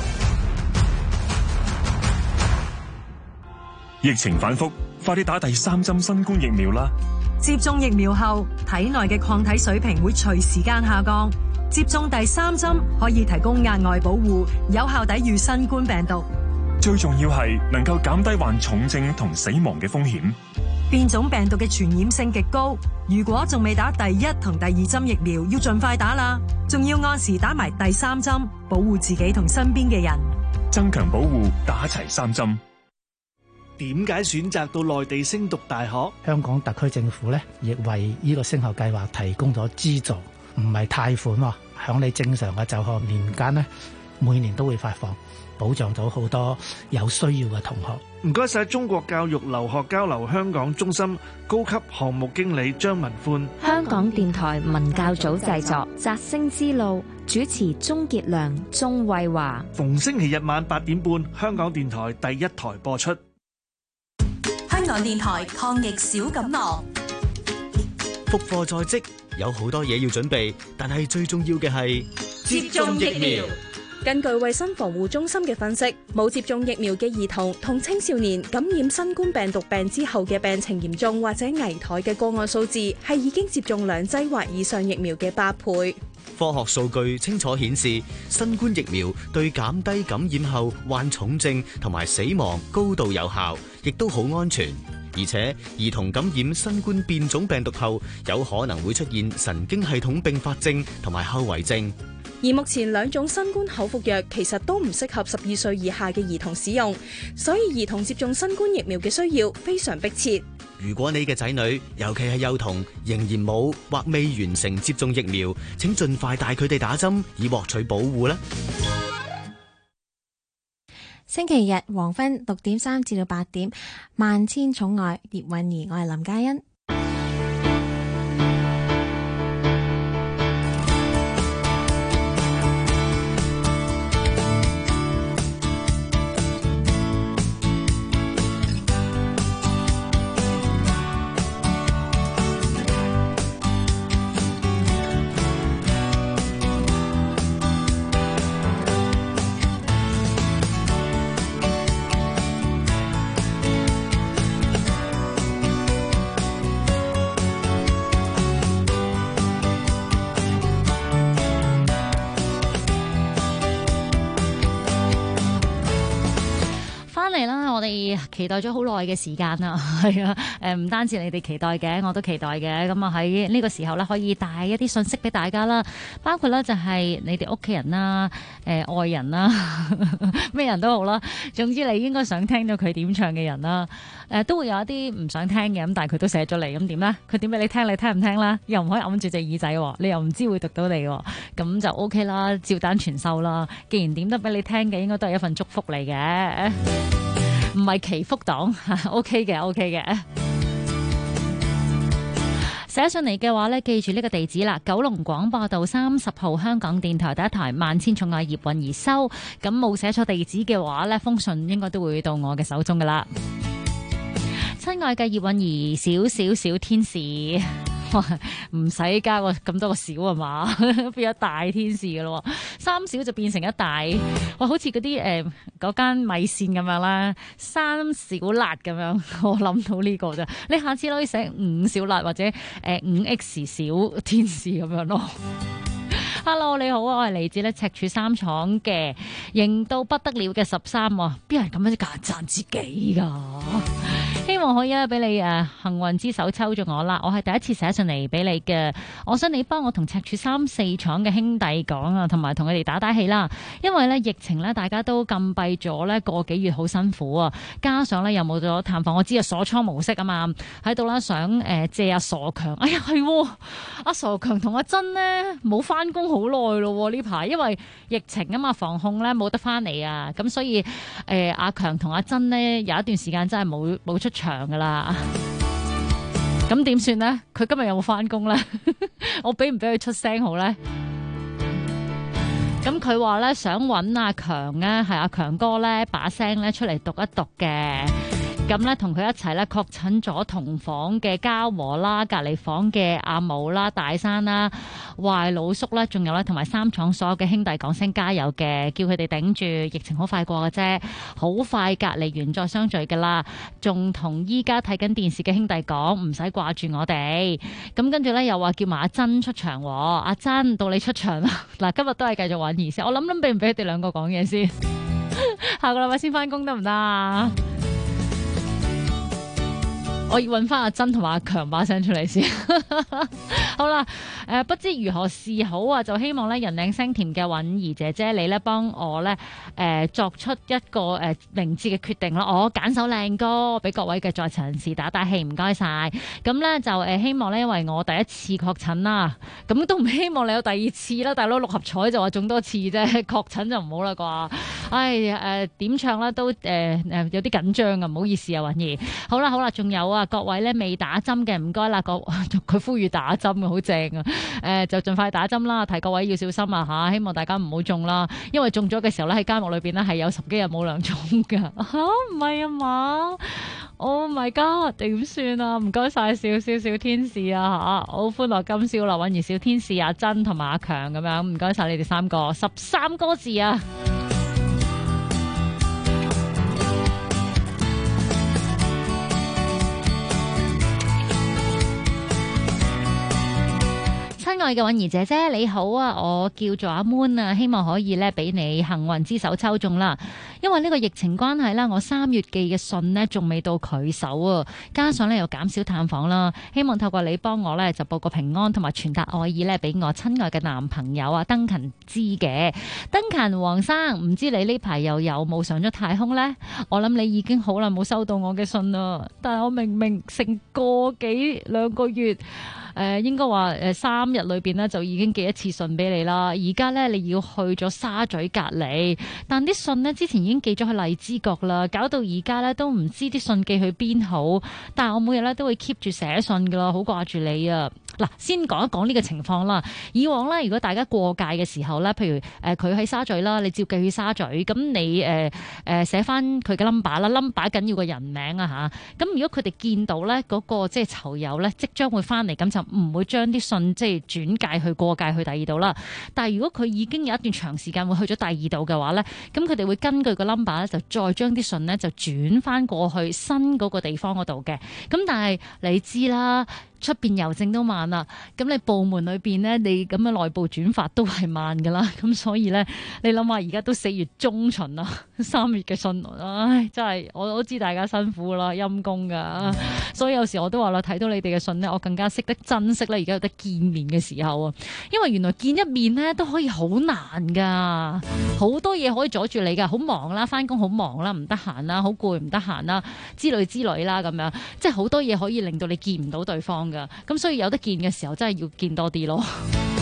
疫情反覆，快啲打第3針新冠疫苗啦！ 接種疫苗後，體內嘅抗體水平會隨時間下降。接種第3針可以提供額外保護，有效抵禦新冠病毒。 最重要係能夠減低患重症同死亡嘅風險。 變種病毒嘅傳染性極高，如果仲未打第1同第2針疫苗，要盡快打啦。仲要按時打埋第3針，保護自己同身邊嘅人。 增強保護，打齊3針。 點解選擇到內地升讀大學？ 香港特區政府咧，亦為呢個升學計劃提供咗資助，唔係貸款喎。響你正常嘅就學年間咧，每年都會發放，保障到好多有需要嘅同學。 唔該晒中國教育留學交流香港中心高級項目經理張文歡。 香港電台文教組製作《摘星之路》，主持鍾傑良、鍾慧華。 逢星期日晚8點半，香港電台第一台播出。 香港電台抗疫小錦囊。 復課在即，有好多嘢要準備，但係最重要嘅係接種疫苗。 根據衛生防護中心嘅分析，冇接種疫苗嘅兒童同青少年感染新冠病毒病之後嘅病情嚴重或者危殆嘅個案數字，係已經接種2劑或以上疫苗嘅8倍。 科學數據清楚顯示，新冠疫苗對減低感染後患重症同埋死亡高度有效，亦都好安全。而且兒童感染新冠變種病毒後，有可能會出現神經系統併發症同埋後遺症。 而目前2種新冠口服藥其實都唔適合12歲以下嘅兒童使用，所以兒童接種新冠疫苗嘅需要非常迫切。 如果你嘅仔女，尤其係幼童，仍然冇或未完成接種疫苗，請盡快帶佢哋打針，以獲取保護啦。 星期日黃昏6點3至到8點，萬千寵愛葉韻儀，我係林嘉欣。 期待咗好耐嘅時間啦，係啊，唔單止你哋期待嘅，我都期待嘅。咁啊喺呢個時候咧，可以帶一啲信息俾大家啦，包括咧就係你哋屋企人啦、愛人啦，咩人都好啦。總之你應該想聽到佢點唱嘅人啦，都會有一啲唔想聽嘅，咁但係佢都寫咗嚟，咁點咧？佢點俾你聽？你聽唔聽啦？又唔可以揞住隻耳仔，你又唔知會讀到你，咁就 OK 啦，照單全收啦。既然點得俾你聽嘅，應該都係一份祝福嚟嘅。唔係祈福黨，OK 嘅，OK 嘅。寫上嚟嘅話呢，記住呢個地址啦，九龍廣播道30號，香港電台第一台萬千寵愛葉韻儀收。咁冇寫錯地址嘅話呢，封信應該都會到我嘅手中噶啦。親愛嘅葉韻儀，小天使， 唔使加個咁多個小啊嘛，變咗大天使噶咯，三小就變成一大，哇！好似嗰啲嗰間米線咁樣啦，三小辣咁樣，我諗到呢個啫。你下次可以寫五小辣或者5X 小天使咁樣咯。Hello， 你好啊，我係嚟自咧赤柱三廠嘅，型到不得了嘅13，邊有人咁樣讚自己噶？希望可以咧俾你幸運之手抽中我啦！我係第一次寫信嚟俾你嘅，我想你幫我同赤柱3、4廠嘅兄弟講啊，同埋同佢哋打打氣啦。因為咧疫情咧大家都禁閉咗咧個幾月，好辛苦啊！加上咧又冇咗探訪，我知啊鎖倉模式啊嘛，喺度啦想借阿傻強，哎呀係阿傻強同阿珍咧冇翻工好耐咯呢排，因為疫情啊嘛，防控咧冇得翻嚟啊，咁所以阿強同阿珍咧有一段時間真係冇出場噶啦，咁點算呢？佢今日有冇翻工呢？我俾唔俾佢出聲好呢？咁佢話咧想揾阿強咧，係阿強哥咧把聲咧出嚟讀一讀嘅。咁咧同佢一齊咧確診咗同房嘅嘉禾啦、隔離房嘅阿武啦、大山啦、壞老叔啦，仲有咧同埋三廠所有嘅兄弟講聲加油嘅，叫佢哋頂住，疫情好快過嘅啫，好快隔離完再相聚噶啦。仲同依家睇緊電視嘅兄弟講，唔使掛住我哋。咁跟住咧又話叫埋阿珍出場，阿珍到你出場啦。嗱，今日都係繼續玩儀式，我諗俾唔俾佢哋兩個講嘢先？下個禮拜先翻工得唔得啊？我要揾翻阿珍同埋阿強把聲出嚟先。好啦，不知如何是好啊，就希望咧人靚聲甜嘅允兒姐姐你咧幫我咧作出一個明智嘅決定啦。我揀首靚歌俾各位嘅在場人士打打氣，唔該晒。咁咧就希望咧，因為我第一次確診啦，咁都唔希望你有第二次啦。大佬六合彩就話中多次啫，確診就唔好啦啩。唉點唱咧都有啲緊張啊，唔好意思啊，允兒。好啦，仲有啊。各位咧未打針嘅唔該啦，佢呼籲打針好正啊！就盡快打針啦，提各位要小心啊嚇，希望大家唔好中啦，因為中咗嘅時候咧喺監獄裏邊咧係有10幾日冇糧種噶嚇，唔係啊嘛 ？Oh my god， 點算啊？唔該晒小天使啊嚇，好歡樂今宵啦，允兒小天使阿珍同埋阿強咁樣，唔該晒你哋3個13個字啊！親愛嘅允兒姐姐你好啊，我叫做阿 Moon 啊，希望可以咧俾你幸運之手抽中啦。因為呢個疫情關係啦，我3月寄嘅信呢仲未到佢手啊，加上咧又減少探訪啦，希望透過你幫我咧就報個平安同埋傳達愛意咧俾我親愛嘅男朋友啊登勤知嘅。登勤黃生，唔知你呢排又有冇上咗太空呢？我諗你已經好耐冇收到我嘅信啦，但係我明明成個幾2個月。應該話3日裏邊呢就已經寄一次信俾你啦。而家呢，你要去咗沙咀隔離，但啲信呢之前已經寄咗去荔枝角啦，搞到而家呢都唔知啲信寄去邊好。但係我每日呢都會 keep 住寫信噶啦，好掛住你啊！嗱，先講一講呢個情況啦。以往呢，如果大家過界嘅時候呢，譬如佢喺沙咀啦，你照寄去沙咀，咁你寫翻佢嘅 number 啦，number 緊要個人名啊嚇。咁如果佢哋見到呢嗰個即係囚友呢，即將會翻嚟，咁就唔會將啲信即係轉介去過界去第二度啦。但係如果佢已經有一段長時間會去咗第二度嘅話呢，咁佢哋會根據個 number 咧就再將啲信呢就轉翻過去新嗰個地方嗰度嘅。咁但係你知啦。出邊郵政都慢啦，咁你部門裏邊呢，你咁嘅內部轉發都係慢噶啦，咁所以呢，你諗下而家都4月中旬啦，3月嘅信，唉，真係我都知大家辛苦啦，陰公噶，所以有時我都話啦，睇到你哋嘅信呢，我更加識得珍惜啦，而家有得見面嘅時候啊，因為原來見一面呢都可以好難噶，好多嘢可以阻住你噶，好忙啦，翻工好忙啦，唔得閒啦，好攰唔得閒啦，之類啦咁樣，即係好多嘢可以令到你見唔到對方。咁所以有得見嘅時候真係要見多啲咯。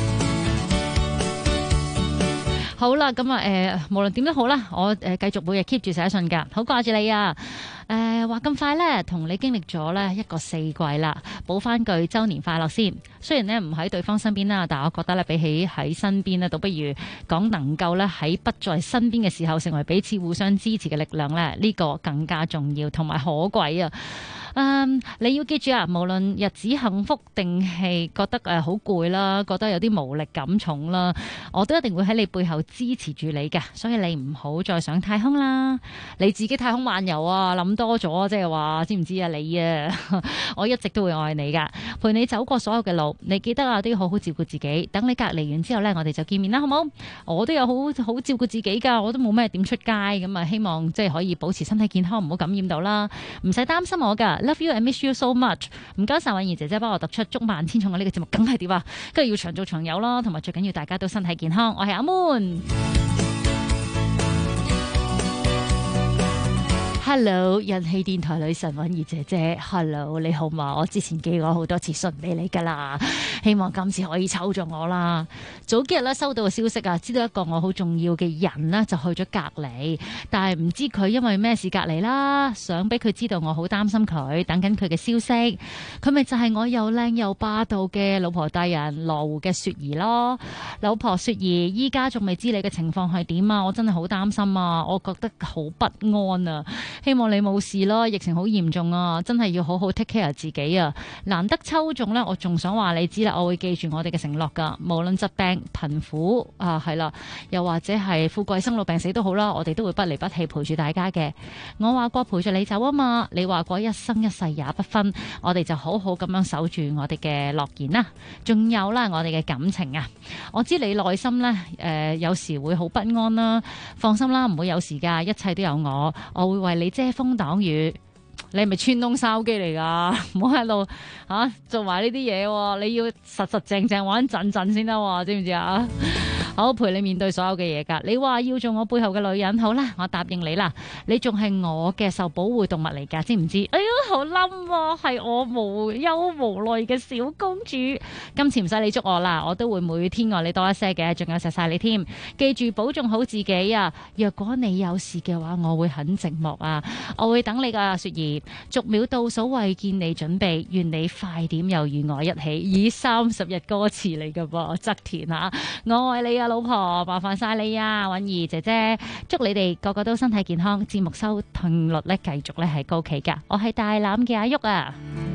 好啦，咁無論點都好啦，我繼續每日 keep 住寫信噶，好掛住你啊！話咁快呢，同你經歷咗呢一個4季啦，補翻句周年快樂先。雖然呢唔喺對方身邊啦，但係我覺得呢，比起喺身邊呢，倒不如講能夠呢喺不在身邊嘅時候，成為彼此互相支持嘅力量呢，呢個更加重要同埋可貴啊！ 你要記住啊，無論日子幸福定係覺得好攰啦，覺得有啲無力感重啦，我都一定會喺你背後支持住你嘅，所以你唔好再上太空啦，你自己太空漫遊啊，諗多咗，即係話知唔知啊你啊，我一直都會愛你噶，陪你走過所有嘅路，你記得啊都要好好照顧自己，等你隔離完之後呢，我哋就見面啦，好冇？我都有好好照顧自己噶，我都冇咩點出街咁啊，希望即係可以保持身體健康，唔好感染到啦，唔使擔心我噶 ，Love you and miss you so much， 唔該晒，允兒姐姐幫我讀出祝萬千寵愛呢個節目，梗係點啊？跟住要長做長有咯，同埋最緊要大家都身體健康。我係阿 Moon。Hello， 人氣電台女神允兒姐姐 ，Hello， 你好嘛？我之前寄過好多次信俾你噶啦，希望今次可以抽中我啦。早幾日咧收到個消息啊，知道一個我好重要嘅人呢就去咗隔離，但係唔知佢因為咩事隔離啦，想俾佢知道我好擔心佢，等緊佢嘅消息。佢咪就係我又靚又霸道嘅老婆大人羅湖嘅雪兒咯。老婆雪兒，依家仲未知你嘅情況係點啊？我真係好擔心啊，我覺得好不安啊。希望你冇事咯，疫情好嚴重啊，真係要好好 take care 自己啊！難得抽中呢，我仲想話你知啦，我會記住我哋嘅承諾噶，無論疾病、貧苦啊，係啦，又或者係富貴生老病死都好啦，我哋都會不離不棄陪住大家嘅。我話過陪住你走啊嘛，你話過一生一世也不分，我哋就好好咁樣守住我哋嘅諾言啦。仲有啦，我哋嘅感情啊，我知你內心呢，有時會好不安啦，放心啦，唔會有事噶，一切都有我會為你遮風擋雨。你係咪穿窿筲箕嚟噶？唔好喺度做埋呢啲嘢，你要實實正正玩陣陣先得，知唔知啊？好，陪你面對所有嘅嘢噶。你話要做我背後嘅女人，好啦，我答應你啦。你仲係我嘅受保護動物嚟噶，知唔知？哎呀，好冧啊，係我無憂無慮嘅小公主。今次唔使你捉我啦，我都會每天愛你多一些嘅，仲有錫晒你添。記住保重好自己啊！若果你有事嘅話，我會很寂寞啊，我會等你噶，雪兒。逐秒倒數為見你準備，願你快點又與我一起。以30日歌詞嚟噶噃，側田啊，我愛你啊！老婆，麻煩晒你啊，允兒姐姐，祝你哋個個都身體健康，節目收聽率咧繼續咧係高企噶。我係大欖嘅阿旭啊。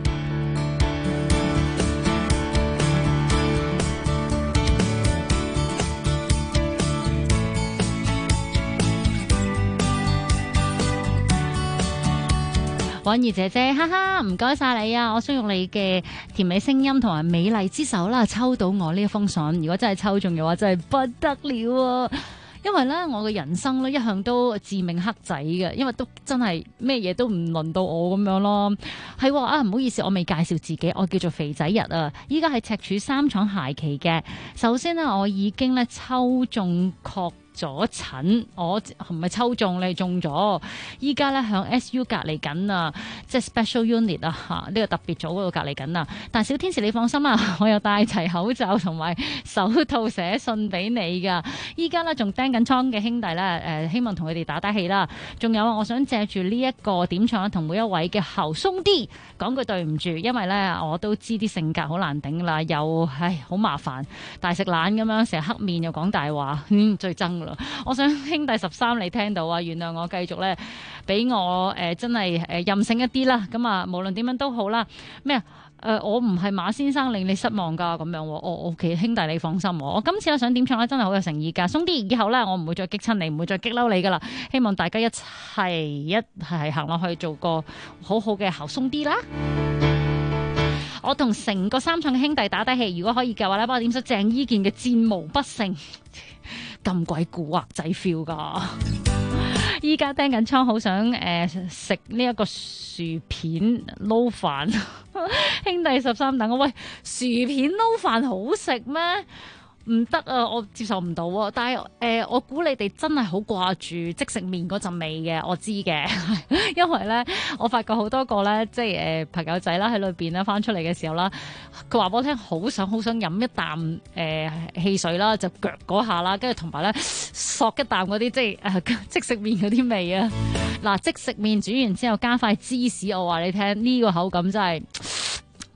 允兒姐姐，哈哈，唔該晒你啊！我想用你嘅甜美聲音同埋美麗之手啦，抽到我呢一封信。如果真係抽中嘅話，真係不得了啊！因為咧，我嘅人生咧一向都自命黑仔嘅，因為都真係咩嘢都唔輪到我咁樣咯。係喎啊，唔好意思，我未介紹自己，我叫做肥仔日啊！依家係赤柱三廠鞋期嘅。首先呢，我已經咧抽中確咗診，我唔係抽中，你中咗。依家咧響 SU 隔離緊啊，即係 special unit 啊嚇，呢個特別組嗰度隔離緊啊。但小天使你放心啊，我有帶齊口罩同埋手套寫信俾你噶。依家咧仲釘緊倉嘅兄弟咧，希望同佢哋打打氣啦。仲有啊，我想借住呢一個點唱同每一位嘅喉鬆啲講句對唔住，因為咧我都知啲性格好難頂啦，又好麻煩，大食懶咁樣，成日黑面又講大話，最憎。我想兄弟13你聽到啊，原諒我繼續咧，俾我真係任性一啲啦。咁啊，無論點樣都好啦。咩我唔係馬先生令你失望噶咁樣。OK， 兄弟你放心，我今次想點唱咧，真係好有誠意噶。鬆啲，以後咧我唔會再激親你，唔會再激嬲你噶啦。希望大家一齊行落去，做個好好嘅喉鬆啲啦。我同成個三廠嘅兄弟打低氣，如果可以嘅話咧，幫我點首鄭伊健嘅戰無不勝。咁鬼古惑仔 feel 噶，依家釘緊倉，好想食呢一個薯片撈飯。兄弟13等我，喂，薯片撈飯好食咩？唔得啊，我接受唔到啊！但係我估你哋真係好掛住即食麵嗰陣味嘅，我知嘅，因為咧我發覺好多個咧，即係朋友仔啦喺裏邊咧翻出嚟嘅時候啦，佢話俾我聽好想飲一啖汽水啦，就腳嗰下啦，跟住同埋咧索一啖嗰啲即食麵嗰啲味啊！嗱，即食麵煮完之後加塊芝士，我話你聽呢個口感真係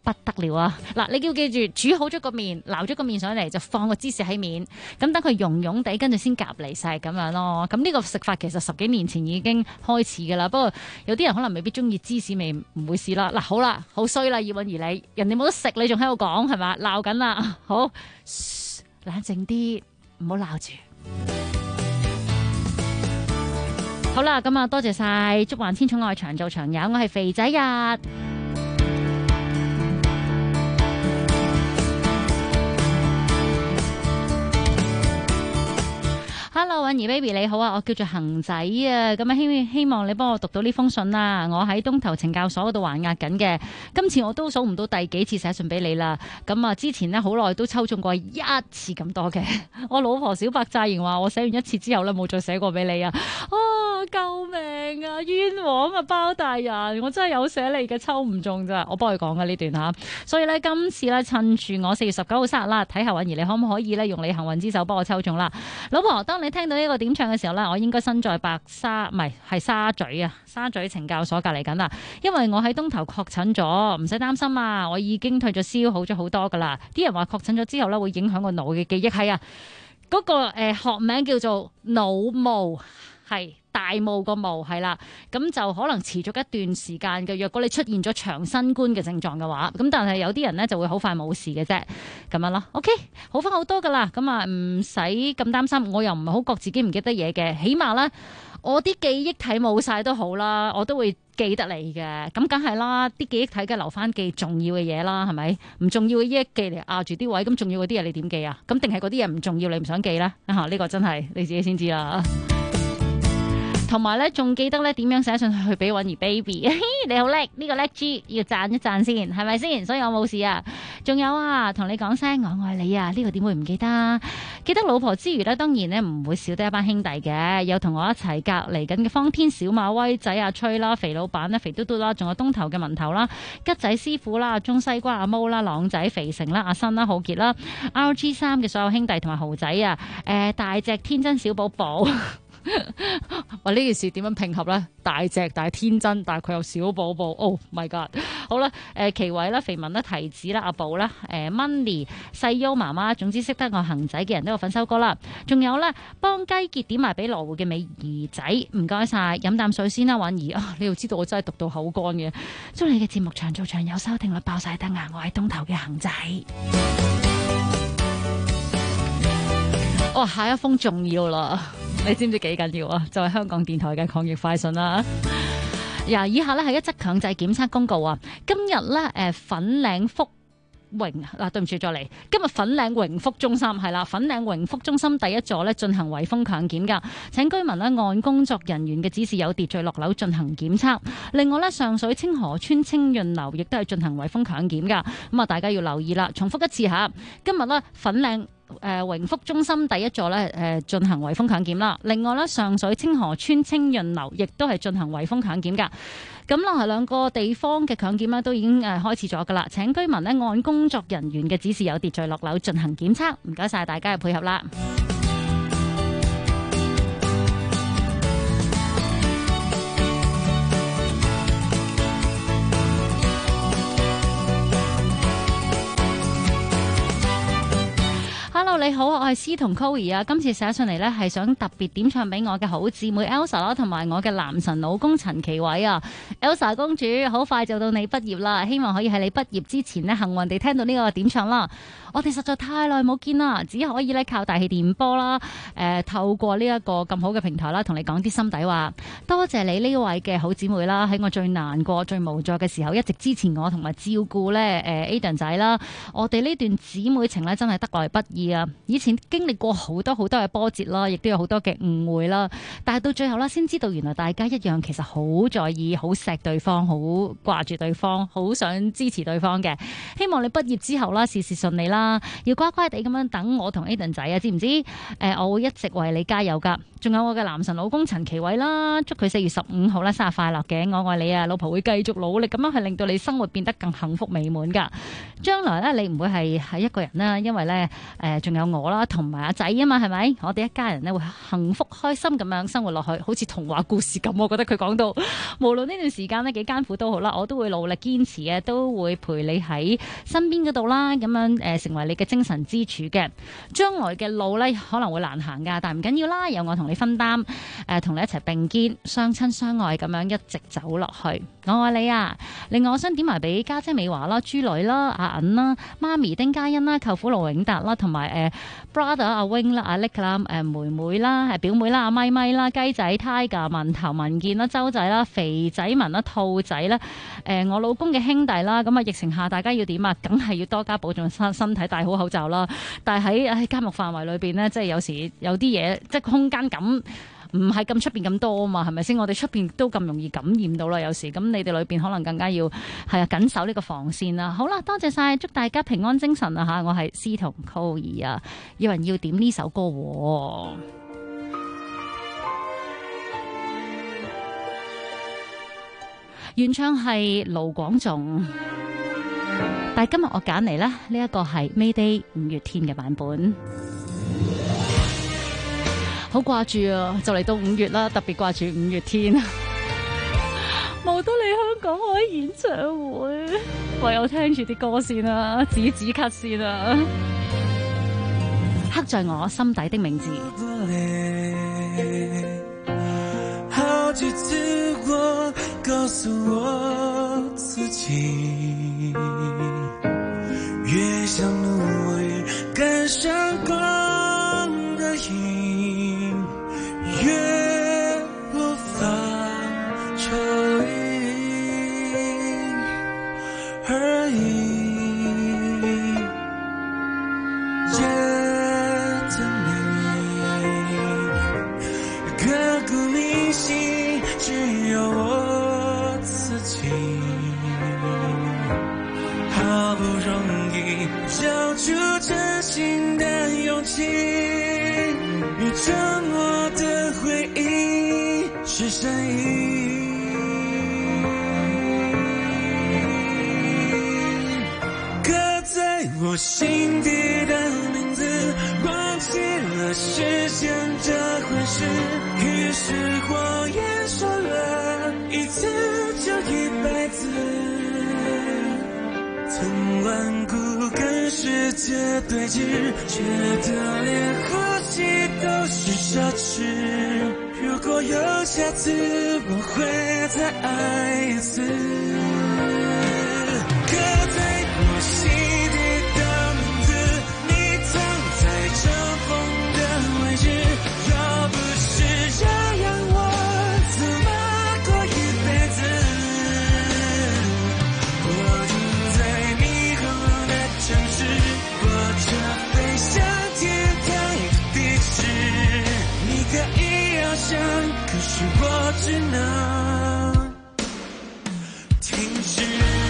不得了啊！嗱，你要記住，煮好咗個麵，撈咗個麵上嚟，就放個芝士喺面，咁等佢溶溶地，跟住先夾嚟晒咁樣咯。咁呢個食法其實10幾年前已經開始㗎啦。不過有啲人可能未必中意芝士味，唔會試啦。嗱，好啦，好衰啦，葉韻儀你，人哋冇得食，你仲喺度講係嘛？鬧緊啦，好，冷靜啲，唔好鬧住。好啦，咁啊，多謝晒，祝橫千寵愛長做長有，我係肥仔日。Hello， 韻儀 baby 你好啊，我叫做恒仔啊，咁啊希望你幫我讀到呢封信啦。我喺東頭懲教所嗰度還押緊嘅，今次我都數唔到第幾次寫信俾你啦。咁啊，之前呢，好耐都抽中過一次咁多嘅。我老婆小白詐言話我寫完一次之後呢，冇再寫過俾你啊。救命啊！冤枉啊！包大人，我真係有寫你嘅，抽唔中咋？我幫佢講嘅呢段吓，所以呢，今次呢，趁住我4月19號生日啦，睇下韻儀你可唔可以呢，用你幸運之手幫我抽中啦。老婆，當你聽到呢個點唱嘅時候呢，我應該身在係沙咀啊，沙咀懲教所隔離緊啦，因為我喺東頭確診咗，唔使擔心啊，我已經退咗燒，好咗好多噶啦。啲人話確診咗之後呢，會影響個腦嘅記憶，係啊，嗰個學名叫做腦霧，係大霧個霧，係啦，咁就可能持續一段時間嘅。若果你出現咗長新冠嘅症狀嘅話，咁但係有啲人呢就會好快冇事嘅啫，咁樣咯。OK， 好翻好多噶啦，咁啊唔使咁擔心，我又唔係好覺自己唔記得嘢嘅，起碼咧我啲記憶體冇晒都好啦，我都會記得你嘅，咁梗係啦，啲記憶體嘅留翻記重要嘅嘢啦，係咪？唔重要嘅憶記嚟壓住啲位，咁重要嗰啲嘢你點記啊？咁定係嗰啲嘢唔重要你唔想記咧？呢個真係你自己先知啦。同埋咧，仲記得咧點樣寫信去俾韻儀 baby？ 你好叻，呢個叻豬要讚一讚先，係咪先？所以我冇事啊。仲有啊，同你講聲我愛你啊！呢個點會唔記得？記得老婆之餘呢，當然呢唔會少得一班兄弟嘅，有同我一齊隔離緊嘅方天小馬威仔阿吹啦、肥老闆啦、肥嘟嘟啦，仲有東頭嘅文頭啦、吉仔師傅啦、中西瓜阿毛啦、朗仔、肥成啦、阿新啦、浩傑啦、RG3嘅所有兄弟同埋豪仔啊！大隻天真小寶寶。話呢件事點樣拼合呢？大隻但係天真，但係佢有小寶寶。Oh my god！ 好啦，奇偉啦、肥文啦、提子啦、阿寶啦、Money、細優媽媽，總之識得我恒仔嘅人都有份收歌啦。仲有呢，幫雞傑點埋俾羅湖嘅美兒仔，唔該晒。飲啖水先啦，韻儀啊！你要知道我真係讀到口乾嘅。祝你嘅節目長做長有，收聽率爆晒燈啊！我係東頭嘅恒仔。哇，下一封重要啦！你知唔知幾緊要啊？就係香港電台嘅抗疫快訊啦。以下呢係一則強制檢測公告啊！今日呢，粉嶺福榮對唔住再嚟。今日粉嶺榮福中心係啦，粉嶺榮福中心第一座呢進行圍封強檢㗎，請居民呢按工作人員嘅指示有秩序落樓進行檢測。另外呢，上水清河村清潤樓亦都係進行圍封強檢㗎。咁啊，大家要留意啦。重複一次嚇，今日呢，粉嶺榮福中心第一座咧進行圍封強檢啦。另外咧，上水清河村清潤樓亦都係進行圍封強檢噶。咁係兩個地方嘅強檢咧都已經開始咗噶啦。請居民咧按工作人員嘅指示有秩序落樓進行檢測。唔該晒大家嘅配合啦。Hello， 你好，我係司同 Cory 啊。今次寫上嚟呢係想特別點唱俾我嘅好姊妹 Elsa 啦，同埋我嘅男神老公陳其偉啊。Elsa 公主，好快就到你畢業啦，希望可以喺你畢業之前呢，幸運地聽到呢個點唱啦。我哋實在太耐冇見啦，只可以咧靠大氣電波啦，透過呢一個咁好嘅平台啦，同你講啲心底話。多謝你呢位嘅好姊妹啦，喺我最難過、最無助嘅時候，一直支持我同埋照顧咧Aden 仔啦。我哋呢段姊妹情咧真係得來不易啊！以前經歷過好多嘅波折啦，亦都有好多嘅誤會啦，但係到最後啦，先知道原來大家一樣其實好在意、好錫對方、好掛住對方、好想支持對方嘅。希望你畢業之後啦，事事順利啦。要乖乖地咁樣等我同 Aden 仔啊，知唔知？我會一直為你加油噶。仲有我嘅男神老公陳其偉啦，祝佢4月15號啦生日快樂嘅，我愛你啊！老婆會繼續努力咁樣去令到你生活變得更幸福美滿噶。將來咧你唔會係一個人啦，因為咧仲有我啦，同埋阿仔啊嘛，係咪？我哋一家人咧會幸福開心咁樣生活落去，好似童話故事咁。我覺得佢講到，無論呢段時間咧幾艱苦都好啦，我都會努力堅持嘅，都會陪你喺身邊嗰度啦，咁樣成為你嘅精神支柱嘅。將來嘅路咧可能會難行噶，但係唔緊要啦，有我同你分擔，同你一齊並肩，相親相愛咁樣一直走落去。我愛你啊！另外我想點埋俾家姐美華啦、朱女啦、阿銀啦、媽咪丁嘉欣啦、舅父盧永達啦，同埋brother 阿 wing 啦、阿 Nick 啦、妹妹啦、表妹啦、阿咪咪啦、雞仔 Tiger 文頭文健啦、周仔啦、肥仔文啦、兔仔啦、我老公嘅兄弟啦，咁啊疫情下大家要點啊？梗係要多加保重身體，戴好口罩啦。但係喺監獄範圍裏邊呢，即係有時有啲嘢，即係空間感唔係咁出邊咁多啊嘛，係咪先？我哋出邊都咁容易感染到啦，有時咁你哋裏邊可能更加要係緊守呢個防線啦。好啦，多謝晒，祝大家平安精神啊吓！我係司徒扣兒啊，有人要點呢首歌喎。原唱係盧廣仲，但係今日我揀嚟咧，呢一個係 Mayday 五月天嘅版本。好掛住啊！就嚟到5月啦，特別掛住5月天，冇得嚟香港開演唱會，唯有聽住啲歌先啦，止咳先啦。刻在我心底的名字。 好幾次我告訴我自己，越想努力趕上光的影，越無法抽離而已。也證明刻骨銘心只有我自己，好不容易找出真心的勇氣，沉默的回憶是善意，刻在我心底的名字，忘記了時間這回事，於是謊言說了一次就100次，曾頑固跟世界對峙，覺得連呼吸都是奢侈，如果有下次我會再愛一次，刻在我心底的名字，你藏在塵封的位置，要不是這樣我怎麼過一輩子，我住在霓虹的城市，過着飛向天堂的的士，你可以翱翔，可是我只能停止。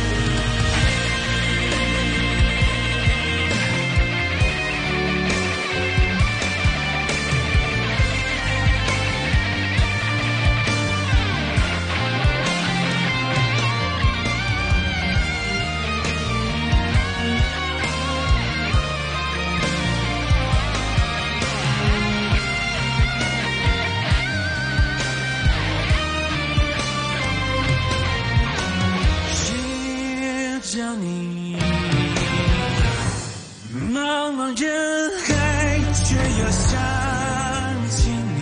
叫你茫茫人海，卻又想起你，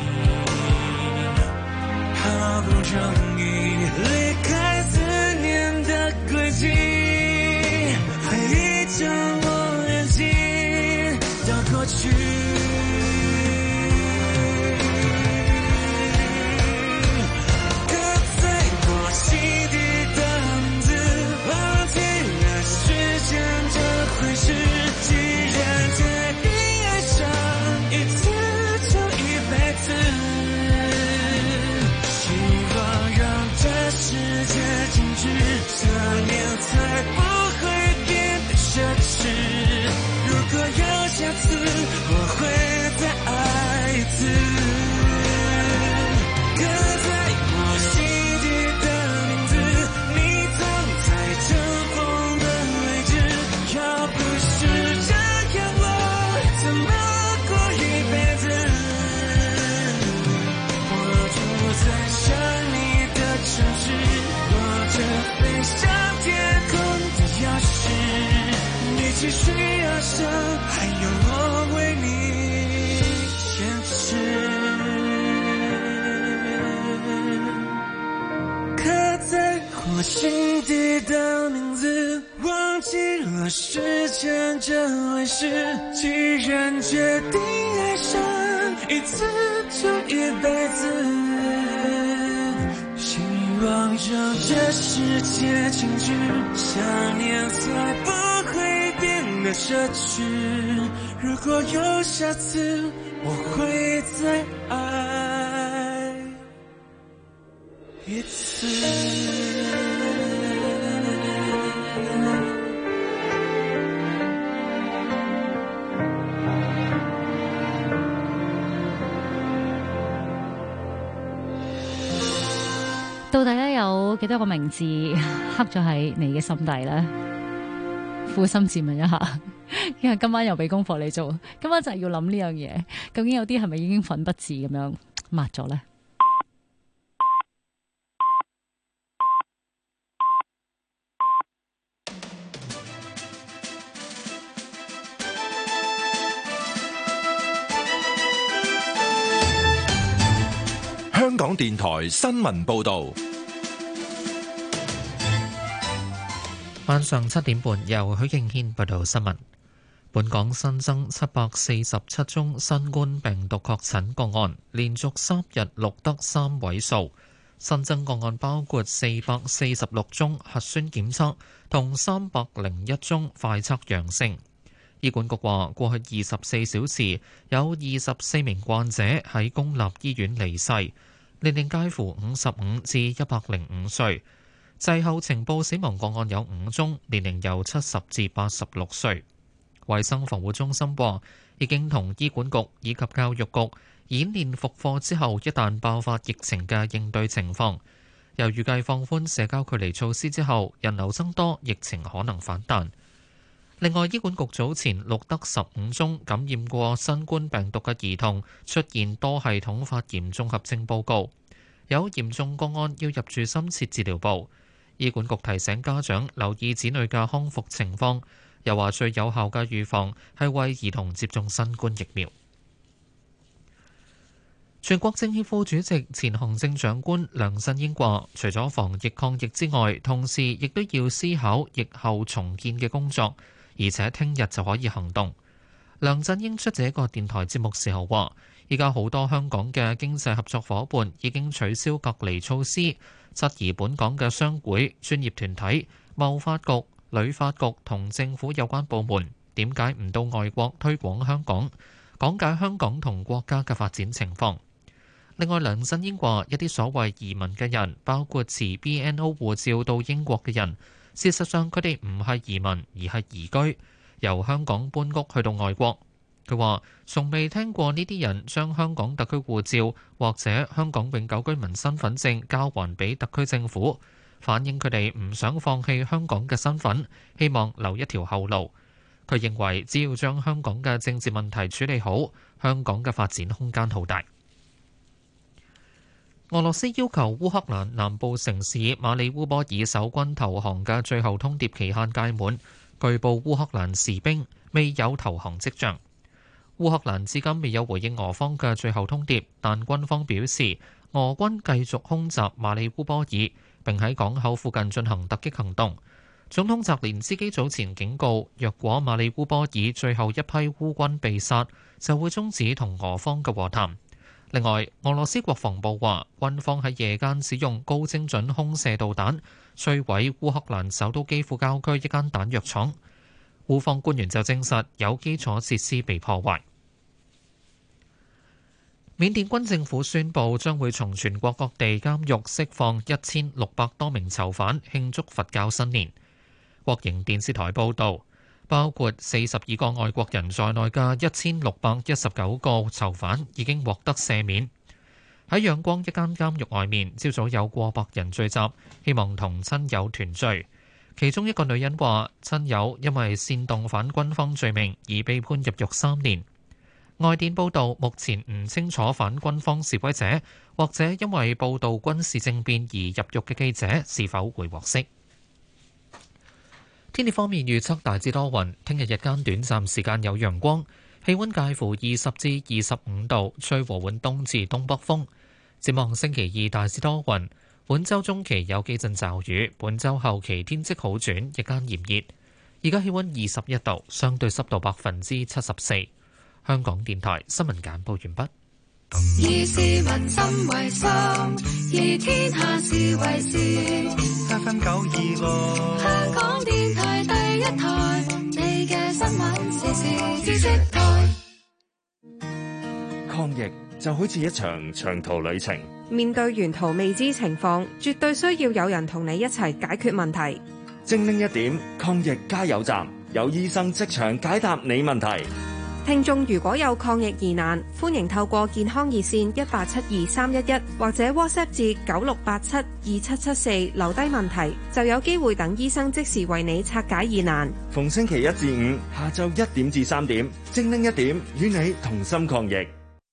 好不容易離開思念的軌跡，回憶將我連進到過去，刻在我心底的名字，忘記了時間這回事，既然決定愛上一次就100次，希望讓這世界甚至握着飞向天空的钥匙，你继续翱翔，还有我为你坚持。刻在我心底的名字，忘记了时间这回事，既然决定爱上一次就一辈子，希望让这世界静止，想念才不会变得奢侈。如果有下次，我会再爱一次。 到底咧有幾多個名字刻咗喺你嘅心底咧？撫心自問一下，因為今晚又俾功課你做，今晚就係要諗呢樣嘢，究竟有啲係咪已經粉筆字咁樣抹咗咧？ 香港電台新聞報導， 晚上7點半由許敬軒報道新聞。本港新增747宗新冠病毒確診個案，連續3日錄得3位數。新增個案包括446宗核酸檢測同301宗快測陽性。醫管局話，過去24小時有24名患者喺公立醫院離世，年齡介乎55至105歲。滯後情報死亡個案有5宗，年齡由70至86歲。衛生防護中心話，已經同醫管局以及教育局演練復課之後一旦爆發疫情嘅應對情況。又預計放寬社交距離措施之後，人流增多，疫情可能反彈。另外，醫管局早前錄得15宗感染過新冠病毒嘅兒童出現多系統發炎綜合症報告，有嚴重個案要入住深切治療部。醫管局提醒家長留意子女嘅康復情況，又話最有效嘅預防係為兒童接種新冠疫苗。全國政協副主席、前行政長官梁振英話，除咗防疫抗疫之外，同時亦都要思考疫後重建嘅工作，而且聽日就可以行動。梁振英出席一個電台節目時候話，依家好多香港嘅經濟合作夥伴已經取消隔離措施，質疑本港嘅商會、專業團體、貿發局、旅發局同政府有關部門點解唔到外國推廣香港，講解香港同國家嘅發展情況。另外，梁振英話，一啲所謂移民嘅人，包括持 BNO 護照到英國嘅人，事實上佢哋唔係移民，而係移居，由香港搬屋去到外國。佢話從未聽過呢啲人將香港特區護照或者香港永久居民身份證交還俾特區政府，反映佢哋唔想放棄香港嘅身份，希望留一條後路。佢認為只要將香港嘅政治問題處理好，香港嘅發展空間好大。俄羅斯要求烏克蘭南部城市馬里烏波爾守軍投降嘅最後通牒期限屆滿，據報烏克蘭士兵未有投降跡象。烏克蘭至今未有回應俄方嘅最後通牒，但軍方表示俄軍繼續空襲馬里烏波爾，並喺港口附近進行突擊行動。總統澤連斯基早前警告，若果馬里烏波爾最後一批烏軍被殺，就會終止同俄方嘅和談。另外，俄羅斯國防部話，軍方喺夜間使用高精準空射導彈摧毀烏克蘭首都基輔郊區一間彈藥廠。烏方官員就證實有基礎設施被破壞。緬甸軍政府宣布將會從全國各地監獄釋放1600多名囚犯，慶祝佛教新年。國營電視台報導，包括42個外國人在內嘅1619個囚犯已經獲得赦免。喺仰光一間監獄外面，朝早有過百人聚集，希望同親友團聚。其中一個女人話，親友因為煽動反軍方罪名而被判入獄3年。 外電報道，目前唔清楚反軍方示威者或者因為報導軍事政變而入獄嘅記者是否會獲釋。天氣方面預測大致多雲，聽日日間短暫時間有陽光，氣溫介乎20至25度，吹和緩東至東北風。展望星期二大致多雲，本週中期有幾陣驟雨，本週後期天色好轉，日間炎熱。而家氣溫21度，相對濕度74%。香港電台新聞簡報完畢。 以市民心為心，以天下事為事。FM 926，香港電台第一台，你嘅新聞時事知識台。 抗疫就好似一場長途旅程， 面對沿途未知情況，絕對需要有人同你一齊解決問題。 精靈一點，抗疫加油站，有醫生即場解答你問題。 聽眾如果有抗疫疑難，歡迎透過健康熱線1872-311或者 WhatsApp 至96872774留低問題，就有機會等醫生即時為你拆解疑難。 逢星期1至5下晝1點至3點，精靈一點，與你同心抗疫。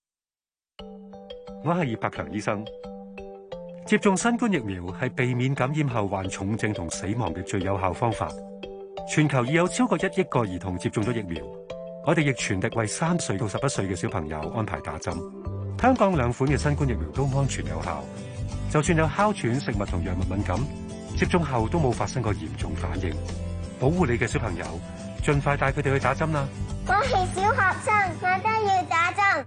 我係葉柏強醫生。接種新冠疫苗係避免感染後患重症同死亡嘅最有效方法。全球已有超過1億個兒童接種咗疫苗。我哋亦全力為3歲到11歲嘅小朋友安排打針。香港2款嘅新冠疫苗都安全有效，就算有哮喘、食物同藥物敏感，接種後都冇發生過嚴重反應。保護你嘅小朋友，盡快帶佢哋去打針啦！ 我係小學生，我都要打針。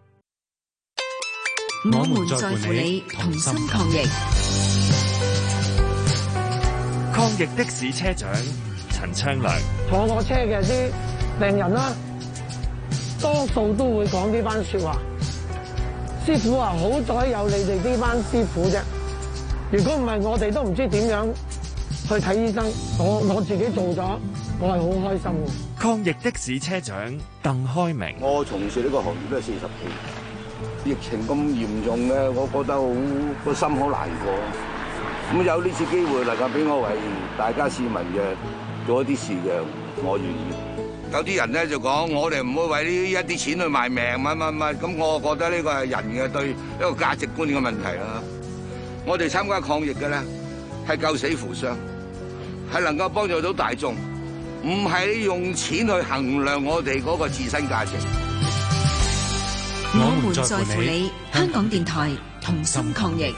我們在乎你，同心抗疫。 抗疫的士車長陳昌良， 坐我車嘅啲病人啦，多數都會講呢班說話。師傅啊，好彩有你哋呢班師傅啫。如果唔係，我哋都唔知點樣去睇醫生。我自己做咗，我係好開心嘅。 抗疫的士車長鄧開明， 我從事呢個行業都係40幾年，疫情咁嚴重嘅，我覺得個心好難過。咁有呢次機會能夠俾我為大家市民嘅做一啲事嘅，我願意。有啲人咧就講，我哋唔會為呢一啲錢去賣命乜，咁我覺得呢個係人嘅對一個價值觀嘅問題啦。我哋參加抗疫嘅咧係救死扶傷，係能夠幫助到大眾，唔係用錢去衡量我哋嗰個自身價值。 我們在乎你，香港電台同心抗疫。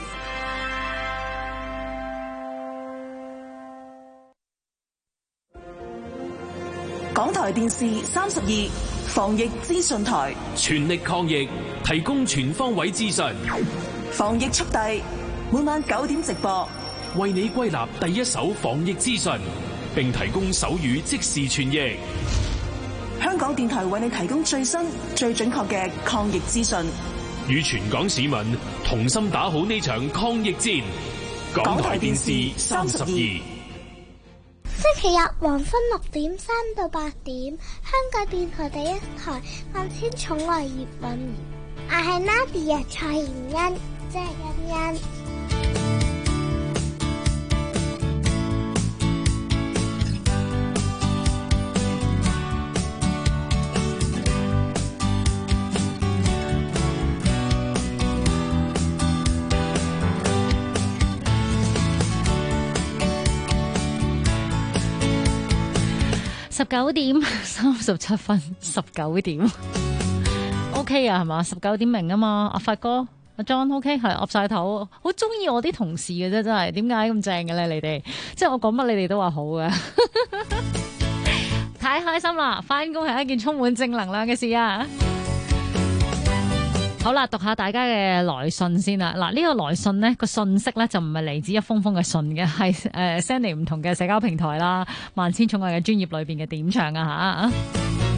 港台電視32防疫資訊台， 全力抗疫，提供全方位資訊。 防疫速遞，每晚9點直播， 為你歸納第一手防疫資訊，並提供手語即時傳譯。 香港電台為你提供最新、最準確嘅抗疫資訊， 與全港市民同心打好呢場抗疫戰。港台電視32。 星期日黃昏6點3到8點，香港電台第一台萬千寵愛葉韻儀，我係 Nadia 蔡妍欣，即係欣欣。 19點37分，19點 OK 啊，係嘛？19點明啊嘛，阿發哥、阿 John OK 係岌晒頭，好中意我啲同事嘅啫，真係點解咁正嘅咧？你哋即係我講乜，你哋都話好嘅，太開心啦！返工係一件充滿正能量嘅事啊！好啦，讀下大家嘅來信先啦。嗱，呢個來信呢個信息呢，就唔係嚟自一封封嘅信嘅，係send 嚟唔同嘅社交平台啦，萬千寵愛嘅專頁裏邊嘅點唱啊吓。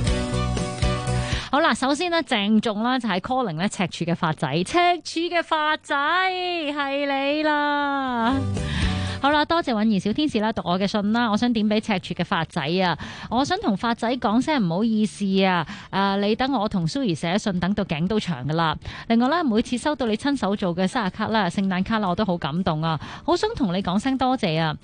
好啦，首先呢，鄭重啦，就係 calling 呢赤柱嘅發仔，赤柱嘅發仔係你啦。好啦，多謝韻兒小天使啦，讀我嘅信啦。我想點俾赤柱嘅發仔啊，我想同發仔講聲唔好意思啊。你等我同 Sue 寫信，等到頸都長噶啦。另外咧，每次收到你親手做嘅生日卡啦、聖誕卡啦，我都好感動啊，好想同你講聲多謝啊。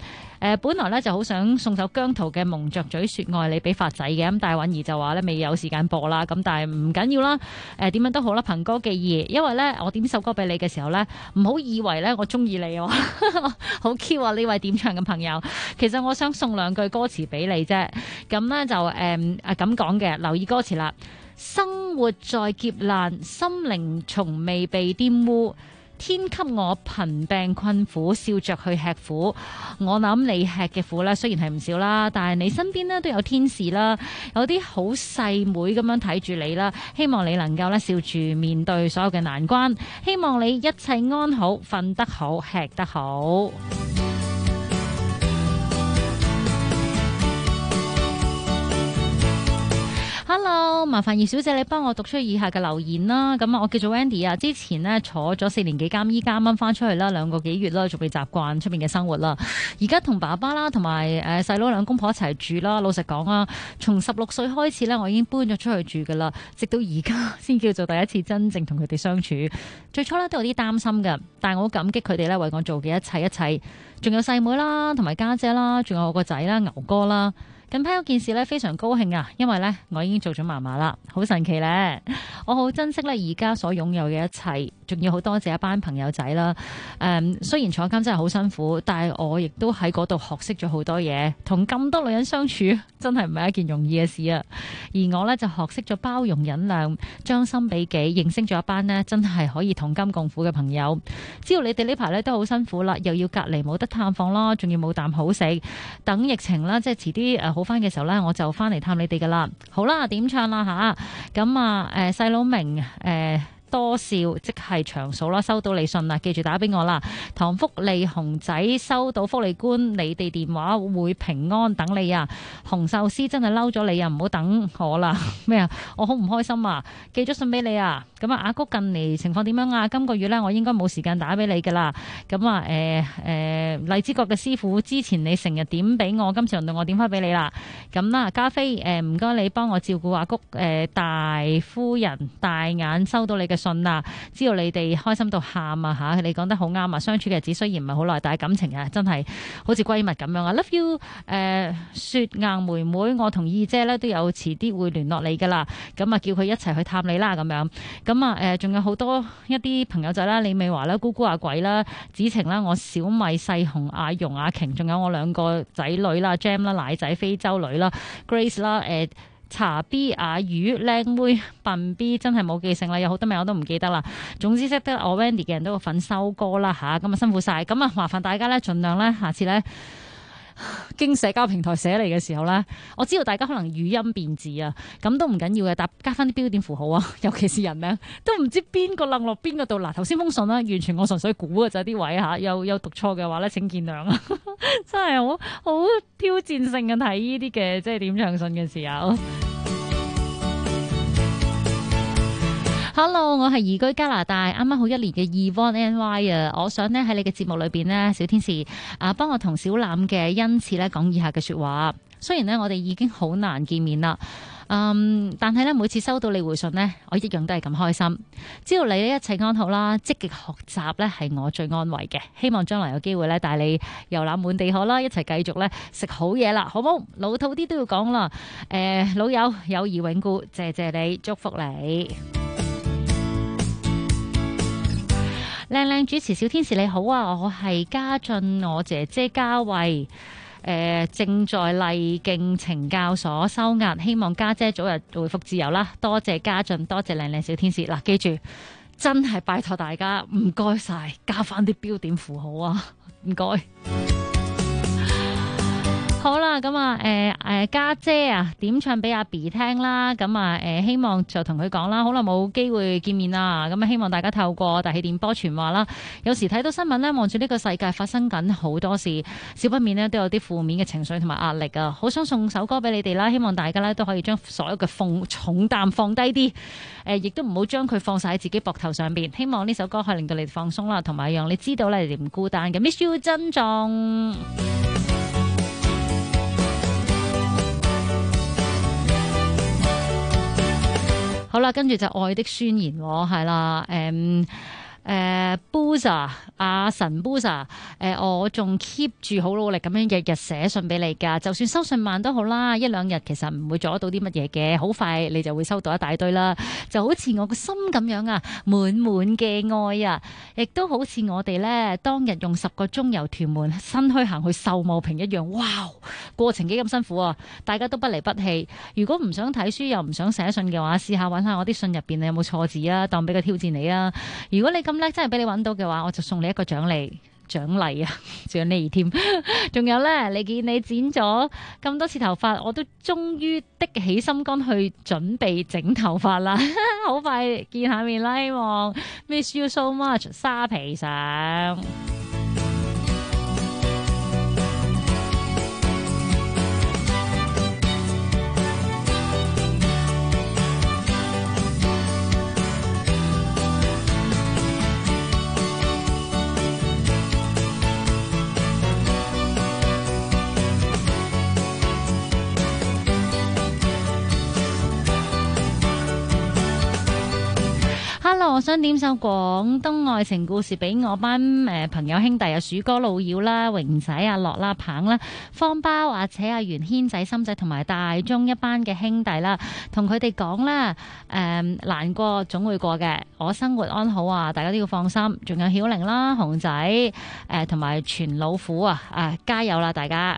本來咧就好想送首姜濤嘅《蒙着嘴說愛你》俾發仔嘅，咁但係允兒就話咧未有時間播啦，咁但係唔緊要啦，點樣都好啦，憑歌寄意，因為咧我點首歌俾你嘅時候咧，唔好以為咧我中意你喎，好 Q 啊呢位點唱嘅朋友，其實我想送兩句歌詞俾你啫，咁咧就咁講嘅，留意歌詞啦。生活在劫難，心靈從未被玷污。天給我貧病困苦，笑着去吃苦。我諗你吃嘅苦咧，雖然係唔少啦，但係你身邊咧都有天使啦，有啲好細妹咁樣睇住你啦。希望你能夠咧笑住面對所有嘅難關，希望你一切安好，瞓得好，吃得好。Hello， 麻煩葉小姐你幫我讀出以下嘅留言啦。咁我叫做 Wendy 啊，之前呢坐咗4年幾監，依家啱啱翻出去啦，2個幾月啦，仲未習慣出面嘅生活啦。而家同爸爸啦，同埋細佬兩公婆一齊住啦。老實講啊，從16歲開始呢，我已經搬咗出去住噶啦，直到而家先叫做第一次真正同佢哋相處。最初呢都有啲擔心噶，但係我好感激佢哋呢為我做嘅一切，仲有細妹啦，同埋家姐啦，仲有我個仔啦，牛哥啦。近排有件事咧，非常高興啊，因為咧我已經做咗媽媽啦，好神奇咧！我好珍惜咧而家所擁有嘅一切，仲要好多謝一班朋友仔啦。雖然坐監真係好辛苦，但係我亦都喺嗰度學識咗好多嘢。同咁多女人相處，真係唔係一件容易嘅事啊！而我咧就學識咗包容忍讓，將心比己，認識咗一班呢真係可以同甘共苦嘅朋友。知道你哋呢排咧都好辛苦啦，又要隔離冇得探訪啦，仲要冇啖好食，等疫情啦，即係遲啲好翻嘅時候呢，我就翻嚟探你哋噶啦。好啦，點唱啦吓，咁細佬明多笑即係長數啦，收到你信啦，記住打俾我啦。唐福利熊仔收到福利官，你哋電話會平安等你啊。紅壽司真係嬲咗你啊，唔好等我啦。咩啊？我好唔開心啊，寄咗信俾你啊。咁阿谷近嚟情況點樣啊？今個月呢，我應該冇時間打俾你噶啦。咁荔枝角嘅師傅之前你成日點俾我，今次輪到我點翻俾你啦。咁啦，加菲唔該你幫我照顧阿谷大夫人大眼收到你嘅信啊，知道你哋開心到喊啊吓，你講得好啱啊！相處嘅日子雖然唔係好耐，但係感情啊真係好似閨蜜咁樣啊 ！Love you， 雪硬妹妹，我同二姐咧都有遲啲會聯絡你噶啦，咁啊叫佢一齊去探你啦咁樣，咁啊仲有好多一啲朋友仔啦，李美華啦、姑姑阿鬼啦、子晴啦、我小米、細紅、阿蓉、阿瓊，仲有我2個仔女啦、Jam 啦、奶仔、非洲女啦、Grace 啦、茶 B 阿魚靚妹笨 B 真係冇記性啦，有好多名我都唔記得啦。總之識得我 Wendy 嘅人都有份收歌啦吓，咁啊辛苦晒，咁啊麻煩大家咧盡量咧下次咧經社交平台寫嚟嘅時候咧，我知道大家可能語音變字啊，咁都唔緊要嘅，但加翻啲標點符號啊，尤其是人名都唔知邊個楞落邊個度。嗱，頭先封信啦，完全我純粹估嘅就係啲位吓，有讀錯嘅話咧，請見諒啊！真係好挑戰性嘅睇呢啲嘅即係點唱信嘅時候。Hello， 我係移居加拿大啱啱好1年嘅 Yvonne NY 啊，我想呢喺你嘅節目裏邊呢，小天使幫我同小欖嘅恩賜呢講以下嘅說話。雖然呢，我哋已經好難見面啦，但係呢，每次收到你回信呢，我一樣都係咁開心。知道你呢一切安好啦，積極學習呢係我最安慰嘅。希望將來有機會呢帶你遊覽滿地可啦，一齊繼續呢食好嘢啦，好冇？老土啲都要講啦，老友友誼永固，謝謝你，祝福你。靚靚主持小天使你好啊，我係家俊，我姐姐家慧，正在麗徑懲教所收押，希望家姐早日回復自由啦。多謝家俊，多謝靚靚小天使。嗱，記住真係拜託大家，唔該晒，加翻啲標點符號啊，唔該。好啦，咁家姐啊，點唱俾阿 B 聽啦，咁希望就同佢講啦，好耐冇機會見面啦，咁希望大家透過大氣電波傳話啦。有時睇到新聞呢，望住呢個世界發生緊好多事，少不免呢都有啲負面嘅情緒同埋壓力啊，好想送首歌俾你哋啦，希望大家呢都可以將所有嘅重擔放低啲，亦都唔好將佢放晒喺自己膊頭上邊。希望呢首歌可以令到你哋放鬆啦，同埋讓你知道你哋唔孤單嘅。Miss you， 珍重。好啦，跟住就愛的宣言係啦， Booza 阿神 Booza， 我仲 keep 住好努力咁樣日日寫信俾你㗎，就算收信慢都好啦，一兩日其實唔會阻到啲乜嘢嘅，好快你就會收到一大堆啦。就好似我個心咁樣啊，滿滿嘅愛啊，亦都好似我哋呢當日用10個鐘由屯門新墟行去秀茂坪一樣，哇！過程幾咁辛苦啊，大家都不離不棄。如果唔想睇書又唔想寫信嘅話，試下揾下我啲信入邊有冇錯字啊，當俾個挑戰你啊。如果你咁叻，真係俾你揾到嘅話，我就送你一個獎勵啊，獎勵添。仲有呢，你見你剪咗咁多次頭髮，我都終於的起心肝去準備整頭髮啦。好快見下面啦，希望 miss you so much， 沙皮上。Hello， 我想點首廣東愛情故事俾我班朋友兄弟啊，鼠哥、老妖啦、榮仔、阿樂啦、棒啦、方包、阿且、阿元、軒仔、心仔同埋大中一班嘅兄弟啦，同佢哋講啦，難過總會過嘅，我生活安好啊，大家都要放心。仲有曉玲啦、熊仔同埋全老虎啊，加油啦，大家！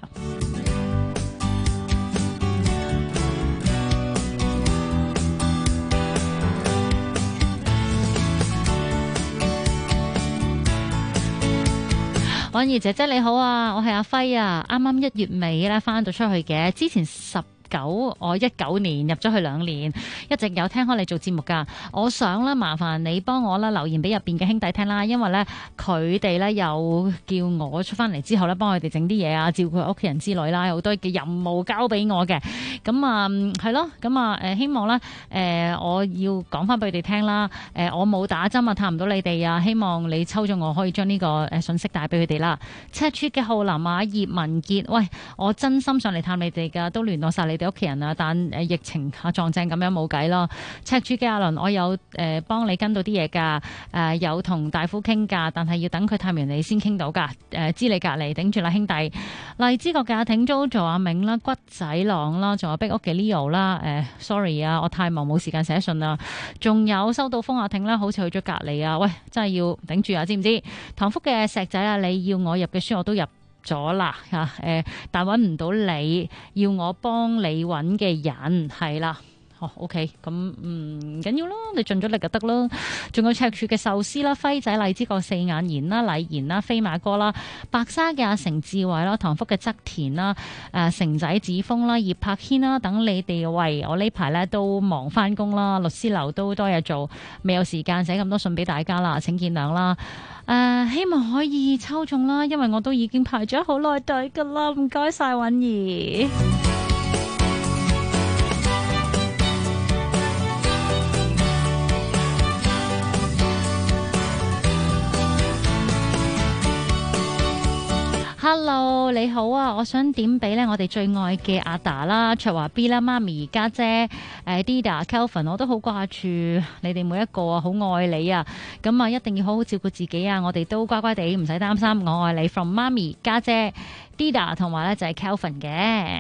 婉兒姐姐你好啊，我係阿輝啊，啱啱1月尾咧翻到出去嘅，之前我19年入咗去2年，一直有聽開你做節目噶。我想咧麻煩你幫我啦留言俾入邊嘅兄弟聽啦，因為咧佢哋咧有叫我出翻嚟之後咧幫佢哋整啲嘢啊，照顧屋企人之類啦，好多嘅任務交俾我嘅。咁啊係咯，咁啊希望咧我要講翻俾佢哋聽啦。我冇打針啊，探唔到你哋啊，希望你抽咗我可以將呢個信息帶俾佢哋啦。赤柱嘅浩林啊、葉文傑，喂，我真心上嚟探你哋噶，都聯絡晒你哋屋企人啊，但疫情撞正咁樣冇計咯。赤柱嘅阿倫，我有幫你跟到啲嘢噶，有同大夫傾噶，但係要等佢探完你先傾到噶。知你隔離頂住啦，兄弟。荔枝角嘅阿挺 JoJo 阿明啦、骨仔朗啦，仲有逼屋嘅 Leo 啦。sorry 啊，我太忙冇時間寫信啦。仲有收到風阿挺啦，好似去咗隔離啊。喂，真係要頂住啊，知唔知？唐福嘅石仔啊，你要我入嘅書我都入咗啦嚇，但揾唔到你要我幫你揾嘅人係啦。OK， 咁唔緊要啦，你盡咗力就得啦。仲有赤柱嘅壽司啦、輝仔、荔枝角四眼賢啦、禮賢啦、飛馬哥啦、白沙嘅阿成智慧啦、唐福嘅側田啦、成仔子峰啦、葉柏軒啦，等你哋喂，我呢排咧都忙翻工啦，律師樓都多嘢做，未有時間寫咁多信俾大家啦，請見諒啦。希望可以抽中啦，因為我都已經排咗好耐隊噶啦，唔該晒允兒。Hello， 你好啊！我想點俾我哋最愛嘅阿達啦、卓華 B 啦、媽咪、家姐、Dida、Kelvin， 我都好掛住你哋每一個啊，好愛你啊！咁啊，一定要好好照顧自己啊！我哋都乖乖地，唔使擔心，我愛你 ，from 媽咪、家姐、Dida 同埋咧就係 Kelvin 嘅。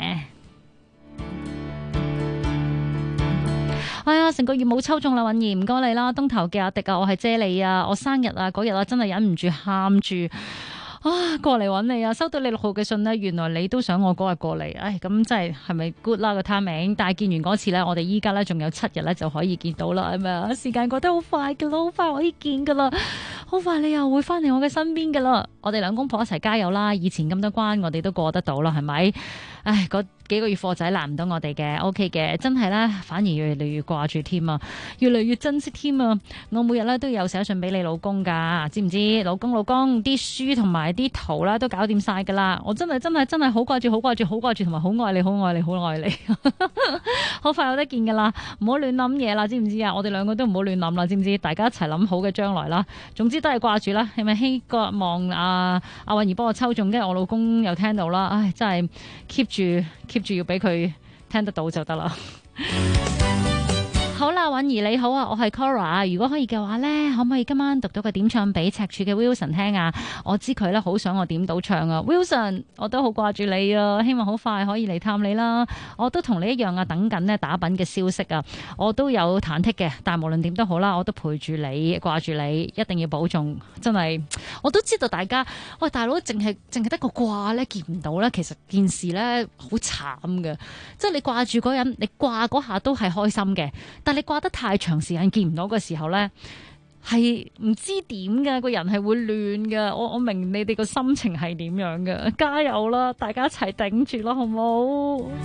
哎呀，成個月冇抽中啦，允兒，唔該你啦。東頭嘅阿迪啊，我係姐你啊，我生日啊嗰日啊，真係忍唔住喊住。過嚟揾你啊！收到你6號嘅信呢，原來你都想我嗰日過嚟，咁真係咪 good 啦個 timing？但係見完嗰次呢，我哋依家呢仲有7日呢就可以見到啦，係咪啊？時間過得好快噶啦，好快可以見噶啦，好快你又會翻嚟我嘅身邊噶啦！我哋兩公婆一齊加油啦！以前咁多關我哋都過得到啦，係咪？嗰幾個月貨仔難唔到我哋嘅 ，OK 嘅，真係咧，反而越嚟越掛住添啊，越嚟越珍惜添啊！我每日咧都有寫信俾你老公噶，知唔知？老公啲書同埋啲圖啦都搞掂晒噶啦，我真係好掛住，好掛住，好掛住，同埋好愛你，好愛你，好愛你，好快有得見噶啦！唔好亂諗嘢啦，知唔知啊？我哋兩個都唔好亂諗啦，知唔知？大家一齊諗好嘅將來啦，總之都係掛住啦，係咪？希望阿允兒幫我抽中，跟住我老公又聽到啦，唉，真係 keep 住要俾佢聽得到就得啦。好啦， 阿允兒你好啊，我係 Cora， 如果可以嘅話咧，可唔可以今晚讀到個點唱俾赤柱嘅 Wilson 聽啊？我知佢咧好想我點到唱啊 ，Wilson， 我都好掛住你啊，希望好快可以嚟探你啦。我都同你一樣啊，等緊咧打品嘅消息啊，我都有忐忑嘅，但係無論點都好啦，我都陪住你，掛住你，一定要保重。真係，我都知道大家，喂大佬，淨係得個掛咧，見唔到咧，其實件事咧好慘嘅，即係你掛住嗰人，你掛嗰下都係開心嘅，但係你掛得太長時間見唔到嘅時候咧，係唔知點嘅，個人係會亂嘅。我明你哋個心情係點樣嘅，加油啦，大家一齊頂住啦，好唔好？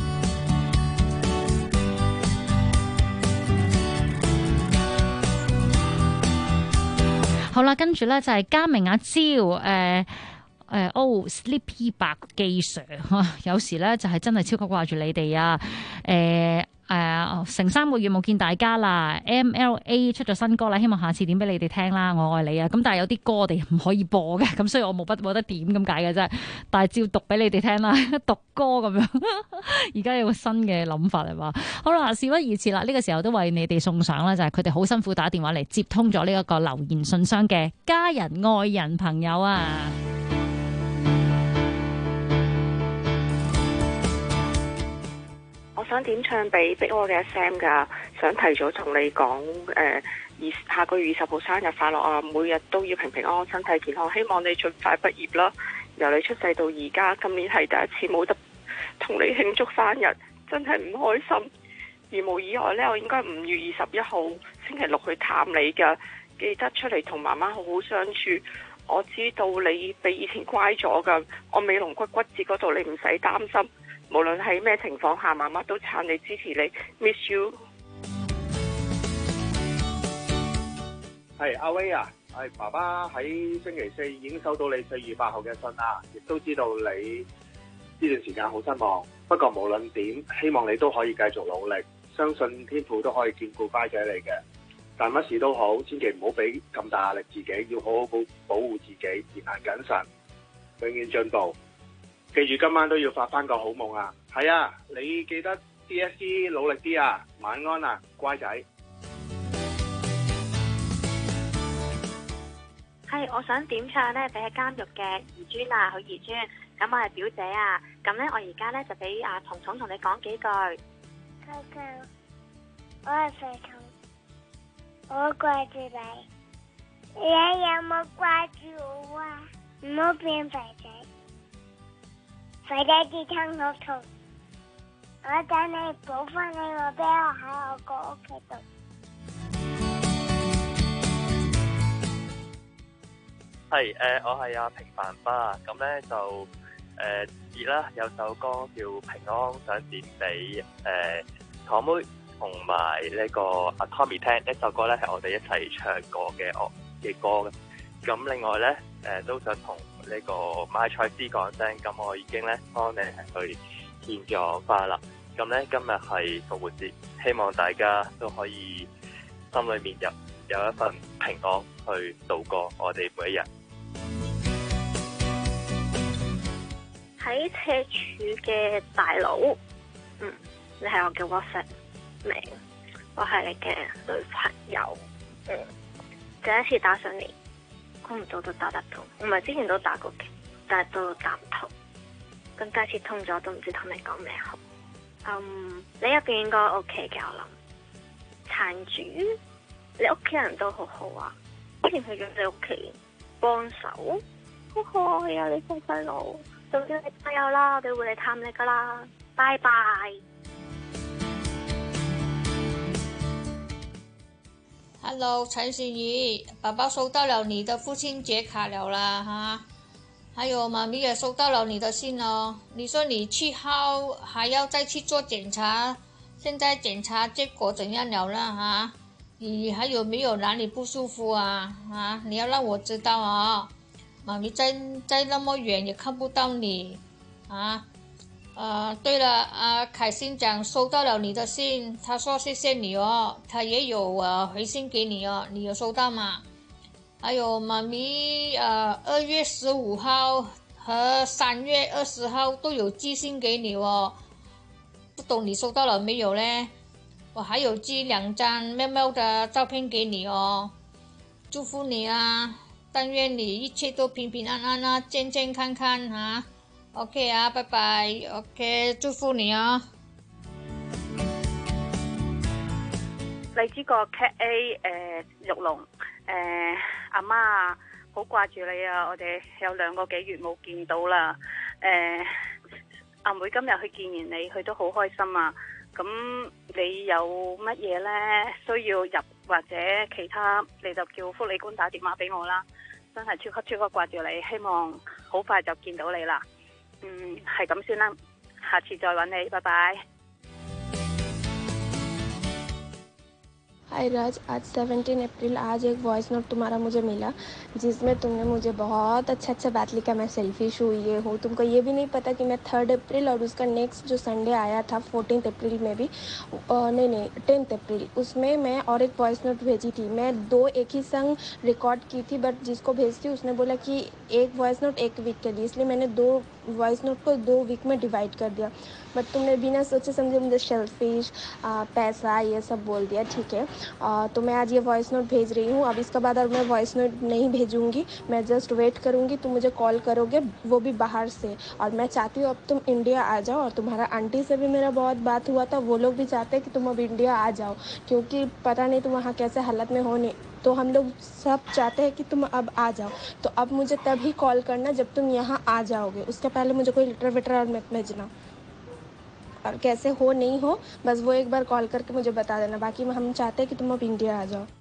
好啦，跟住咧就係嘉明阿蕉Sleepy 白記 Sir， 有時咧就係真係超級掛住你哋啊！成3個月冇見大家啦 ，MLA 出咗新歌啦，希望下次點俾你哋聽啦，我愛你啊！咁但係有啲歌我哋唔可以播嘅，咁所以我冇得點咁解嘅啫，但係照讀俾你哋聽啦，讀歌咁樣。而家有個新嘅諗法係嘛？好啦，事不宜遲啦，呢個時候都為你哋送上啦，就係佢哋好辛苦打電話嚟接通咗呢一個留言信箱嘅家人、愛人、朋友啊！ 我想點唱俾逼我嘅 Sam 噶，想提早同你講，下個月20號生日快樂啊！每日都要平平安安、身體健康，希望你盡快畢業啦。由你出世到而家，今年係第一次冇得同你慶祝生日，真係唔開心。如無意外呢，我應該5月21號星期6去探你噶，記得出嚟同媽媽好好相處。我知道你比以前乖咗噶，我尾龍骨骨折嗰度你唔使擔心。無論喺咩情況下，媽媽都撐你支持你 ，miss you。 係阿威啊，係爸爸喺星期4已經收到你4月8號嘅信啦，亦都知道你呢段時間好失望。不過無論點，希望你都可以繼續努力，相信天父都可以眷顧乖仔你嘅。但乜事都好，千祈唔好俾咁大壓力自己，要好好保護自己，言行謹慎，永遠進步。記住今晚都要發翻個好夢啊！係啊，你記得 DSE 努力啲啊！晚安啊，乖仔。 係，我想點唱咧俾喺監獄嘅怡尊啊，許怡尊。咁我係表姐啊，咁咧我而家咧就俾阿彤彤同你講幾句。 舅舅，我係肥彤，我掛住你。你有冇掛住我啊？唔好變肥仔。肥仔健康好痛，我等你補翻你個俾我喺我個屋企度。 係我係阿平凡爸，咁咧就熱啦，有首歌叫《平安》，想點俾堂妹同埋呢個阿 Tommy 聽。呢首歌咧係我哋一齊唱過嘅歌嘅。咁另外咧都想同呢個馬賽斯講聲，咁我已經咧幫你去獻咗花啦。咁咧今日係復活節，希望大家都可以心裏面有一份平安去度過我哋每一日。 喺赤柱嘅大佬，你係我嘅 WhatsApp 名，我係你嘅女朋友，第一次打上嚟。估唔到都打得到，唔係之前都打過嘅，但係都打唔通。咁第一次通咗，都唔知同你講咩好。你入邊應該 OK 嘅，我諗。撐住，你屋企人都好好啊，之前去咗你屋企幫手，好可愛啊！你細細路，總之你加油啦，我哋會嚟探你噶啦，拜拜。 Hello， 陳善儀，爸爸收到了你的父親節卡了啦哈，還有媽咪也收到了你的信哦。你說你7號還要再去做檢查，現在檢查結果怎樣了啦哈？你還有沒有哪裡不舒服啊？啊，你要讓我知道啊，媽咪在那麼遠也看不到你啊。對了，凱欣講收到了你的信，他說謝謝你哦，他也有回信給你哦，你有收到嗎？還有媽咪2月15號和3月20號都有寄信給你哦，不懂你收到了沒有呢？ 我还有寄2张喵喵的照片给你哦，祝福你啊，但愿你一切都平平安安啊，健健康康啊。OK 啊，拜拜。OK， 祝福你啊。 荔枝角 Cat A 玉龍阿媽啊，好掛住你啊！我哋有2個幾月冇見到啦。阿妹今日去見完你，佢都好開心啊！咁你有乜嘢呢？需要入或者其他，你就叫福利官打電話俾我啦。真係超級掛住你，希望好快就見到你啦。係咁先啦，下次再揾你，拜拜。 हाय राज, आज 17 अप्रैल आज एक voice note तुम्हारा मुझे मिला जिसमें तुमने मुझे बहुत अच्छा बात लिखा। मैं सेल्फिश हूँ, ये हूँ। तुमको ये भी नहीं पता कि मैं 3 अप्रैल और उसका नेक्स्ट जो संडे आया था 14 अप्रैल में भी नहीं 10 अप्रैल, उसमें मैं और एक वॉइस नोट भेजी थी। मैं 2 एक ही संग रिकॉर्ड की थी, बट जिसको भेजती उसने बोला कि एक वॉइस नोट 1 वीक के लिए, इसलिए मैंने 2 वॉइस नोट को 2 वीक में डिवाइड कर दिया। बट तुमने बिना सोचे समझे मुझे सेल्फिश, पैसा ये सब बोल दिया। ठीक है, तो मैं आज ये वॉइस नोट भेज रही हूँ। अब इसके बाद और मैं वॉइस नोट नहीं भेजूँगी, मैं जस्ट वेट करूँगी। तुम मुझे कॉल करोगे, वो भी बाहर से। और मैं चाहती हूँ अब तुम इंडिया आ जाओ। और तुम्हारा आंटी से भी मेरा बहुत बात हुआ था, वो लोग भी चाहते हैं कि तुम अब इंडिया आ जाओ, क्योंकि पता नहीं तुम वहाँ कैसे हालत में हो। नहीं तो हम लोग सब चाहते हैं कि तुम अब आ जाओ। तो अब मुझे तभी कॉल करना जब तुम यहाँ आ जाओगे, उसके पहले मुझे कोई लेटर वेटर और मत भेजना। और कैसे हो नहीं हो बस वो एक बार कॉल करके मुझे बता देना। बाकी हम चाहते हैं कि तुम अब इंडिया आ जाओ।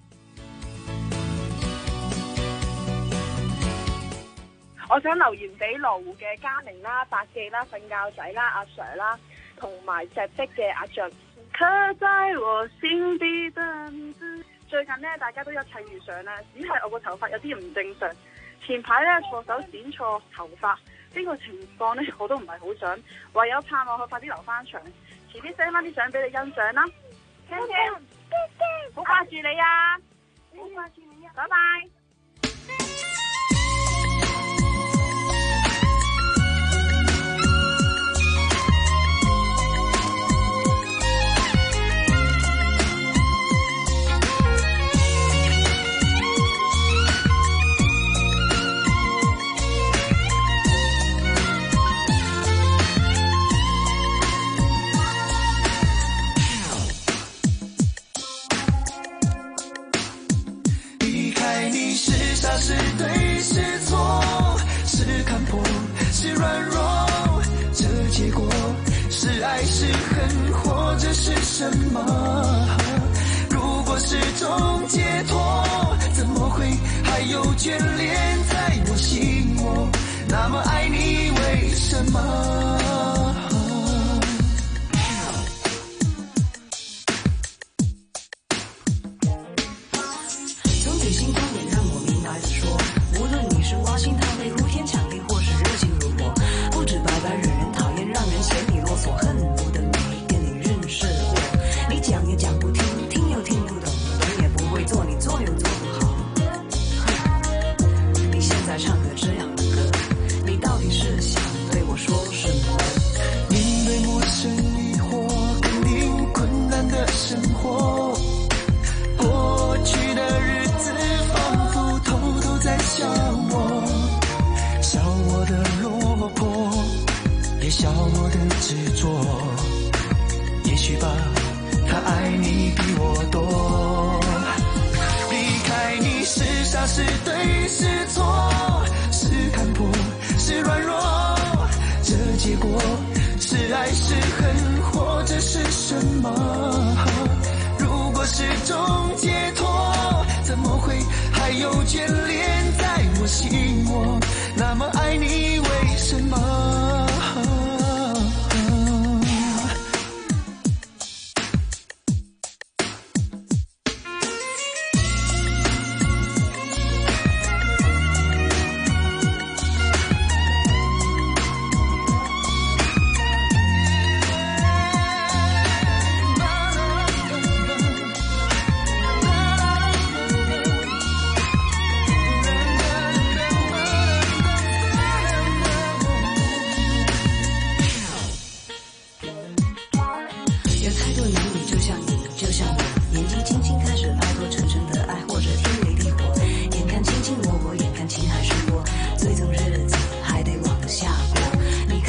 我想留言俾羅湖嘅嘉寧啦、百記啦、瞓覺仔啦、阿 Sir 啦，同埋石壁嘅阿象。刻在我心底的名字。最近呢，大家都一切如常啦，只係我個頭髮有啲唔正常。前排呢，錯手剪錯頭髮。呢個情況呢，我都唔係好想，唯有盼望佢快啲留翻長，遲啲 send 翻啲相俾你欣賞啦。聽聽，好掛住你啊！好掛住你啊！拜拜。 是对是错，是看破是软弱，这结果是爱是恨或者是什么？如果是种解脱，怎么会还有眷恋在我心窝？那么爱你为什么？ 从最心方面让我明白地说，无论你是挖心塌肺、呼天抢地，或是热情如火，不止白白惹人讨厌，让人嫌你啰嗦，恨不得每天你认识我。你讲也讲不听，听又听不懂，懂也不会做，你做又做不好。你现在唱的这样的歌，你到底是想对我说什么？ 面对陌生疑惑，肯定困难的生活，过去的日子仿佛偷偷在笑我，笑我的落魄，也笑我的执着。也许吧，他爱你比我多。离开你是傻是对是错，是看破是软弱，这结果是爱是恨或者是什么？如果是种解脱，怎么会还有眷恋在我心窝？那么爱你为什么？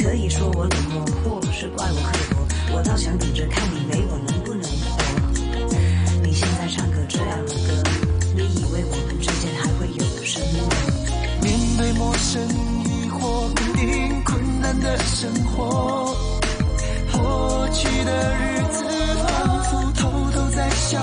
可以说我冷漠，或是怪我刻薄，我倒想等着看你没我能不能活。你现在唱个这样的歌，你以为我们之间还会有什么？ 面对陌生疑惑，肯定困难的生活，过去的日子仿佛偷偷在笑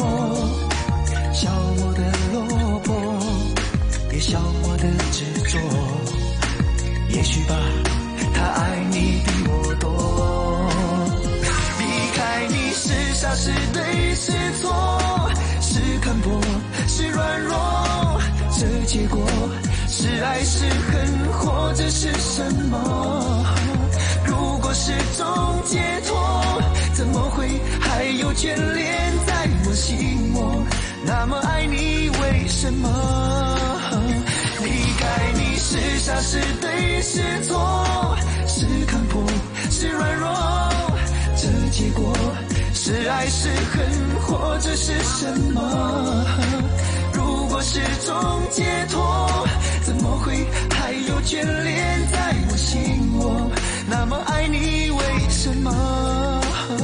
我的落魄，也笑我的执着。也许吧，他爱你比我多。离开你是傻是对是错，是看破是软弱，这结果是爱是恨，或者是什么？如果是种解脱，怎么会还有眷恋在我心窝？那么爱你为什么？离开你是傻是对是错，是看破是软弱，这结果是爱是恨，或者是什么？如果是种解脱，怎么会还有眷恋在我心窝？那么爱你為什麼？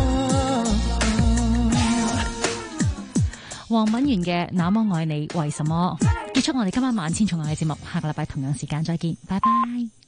黃敏源嘅那麼愛你為什麼？結束我哋今晚萬千寵愛嘅節目，下個禮拜同樣時間再見，拜拜。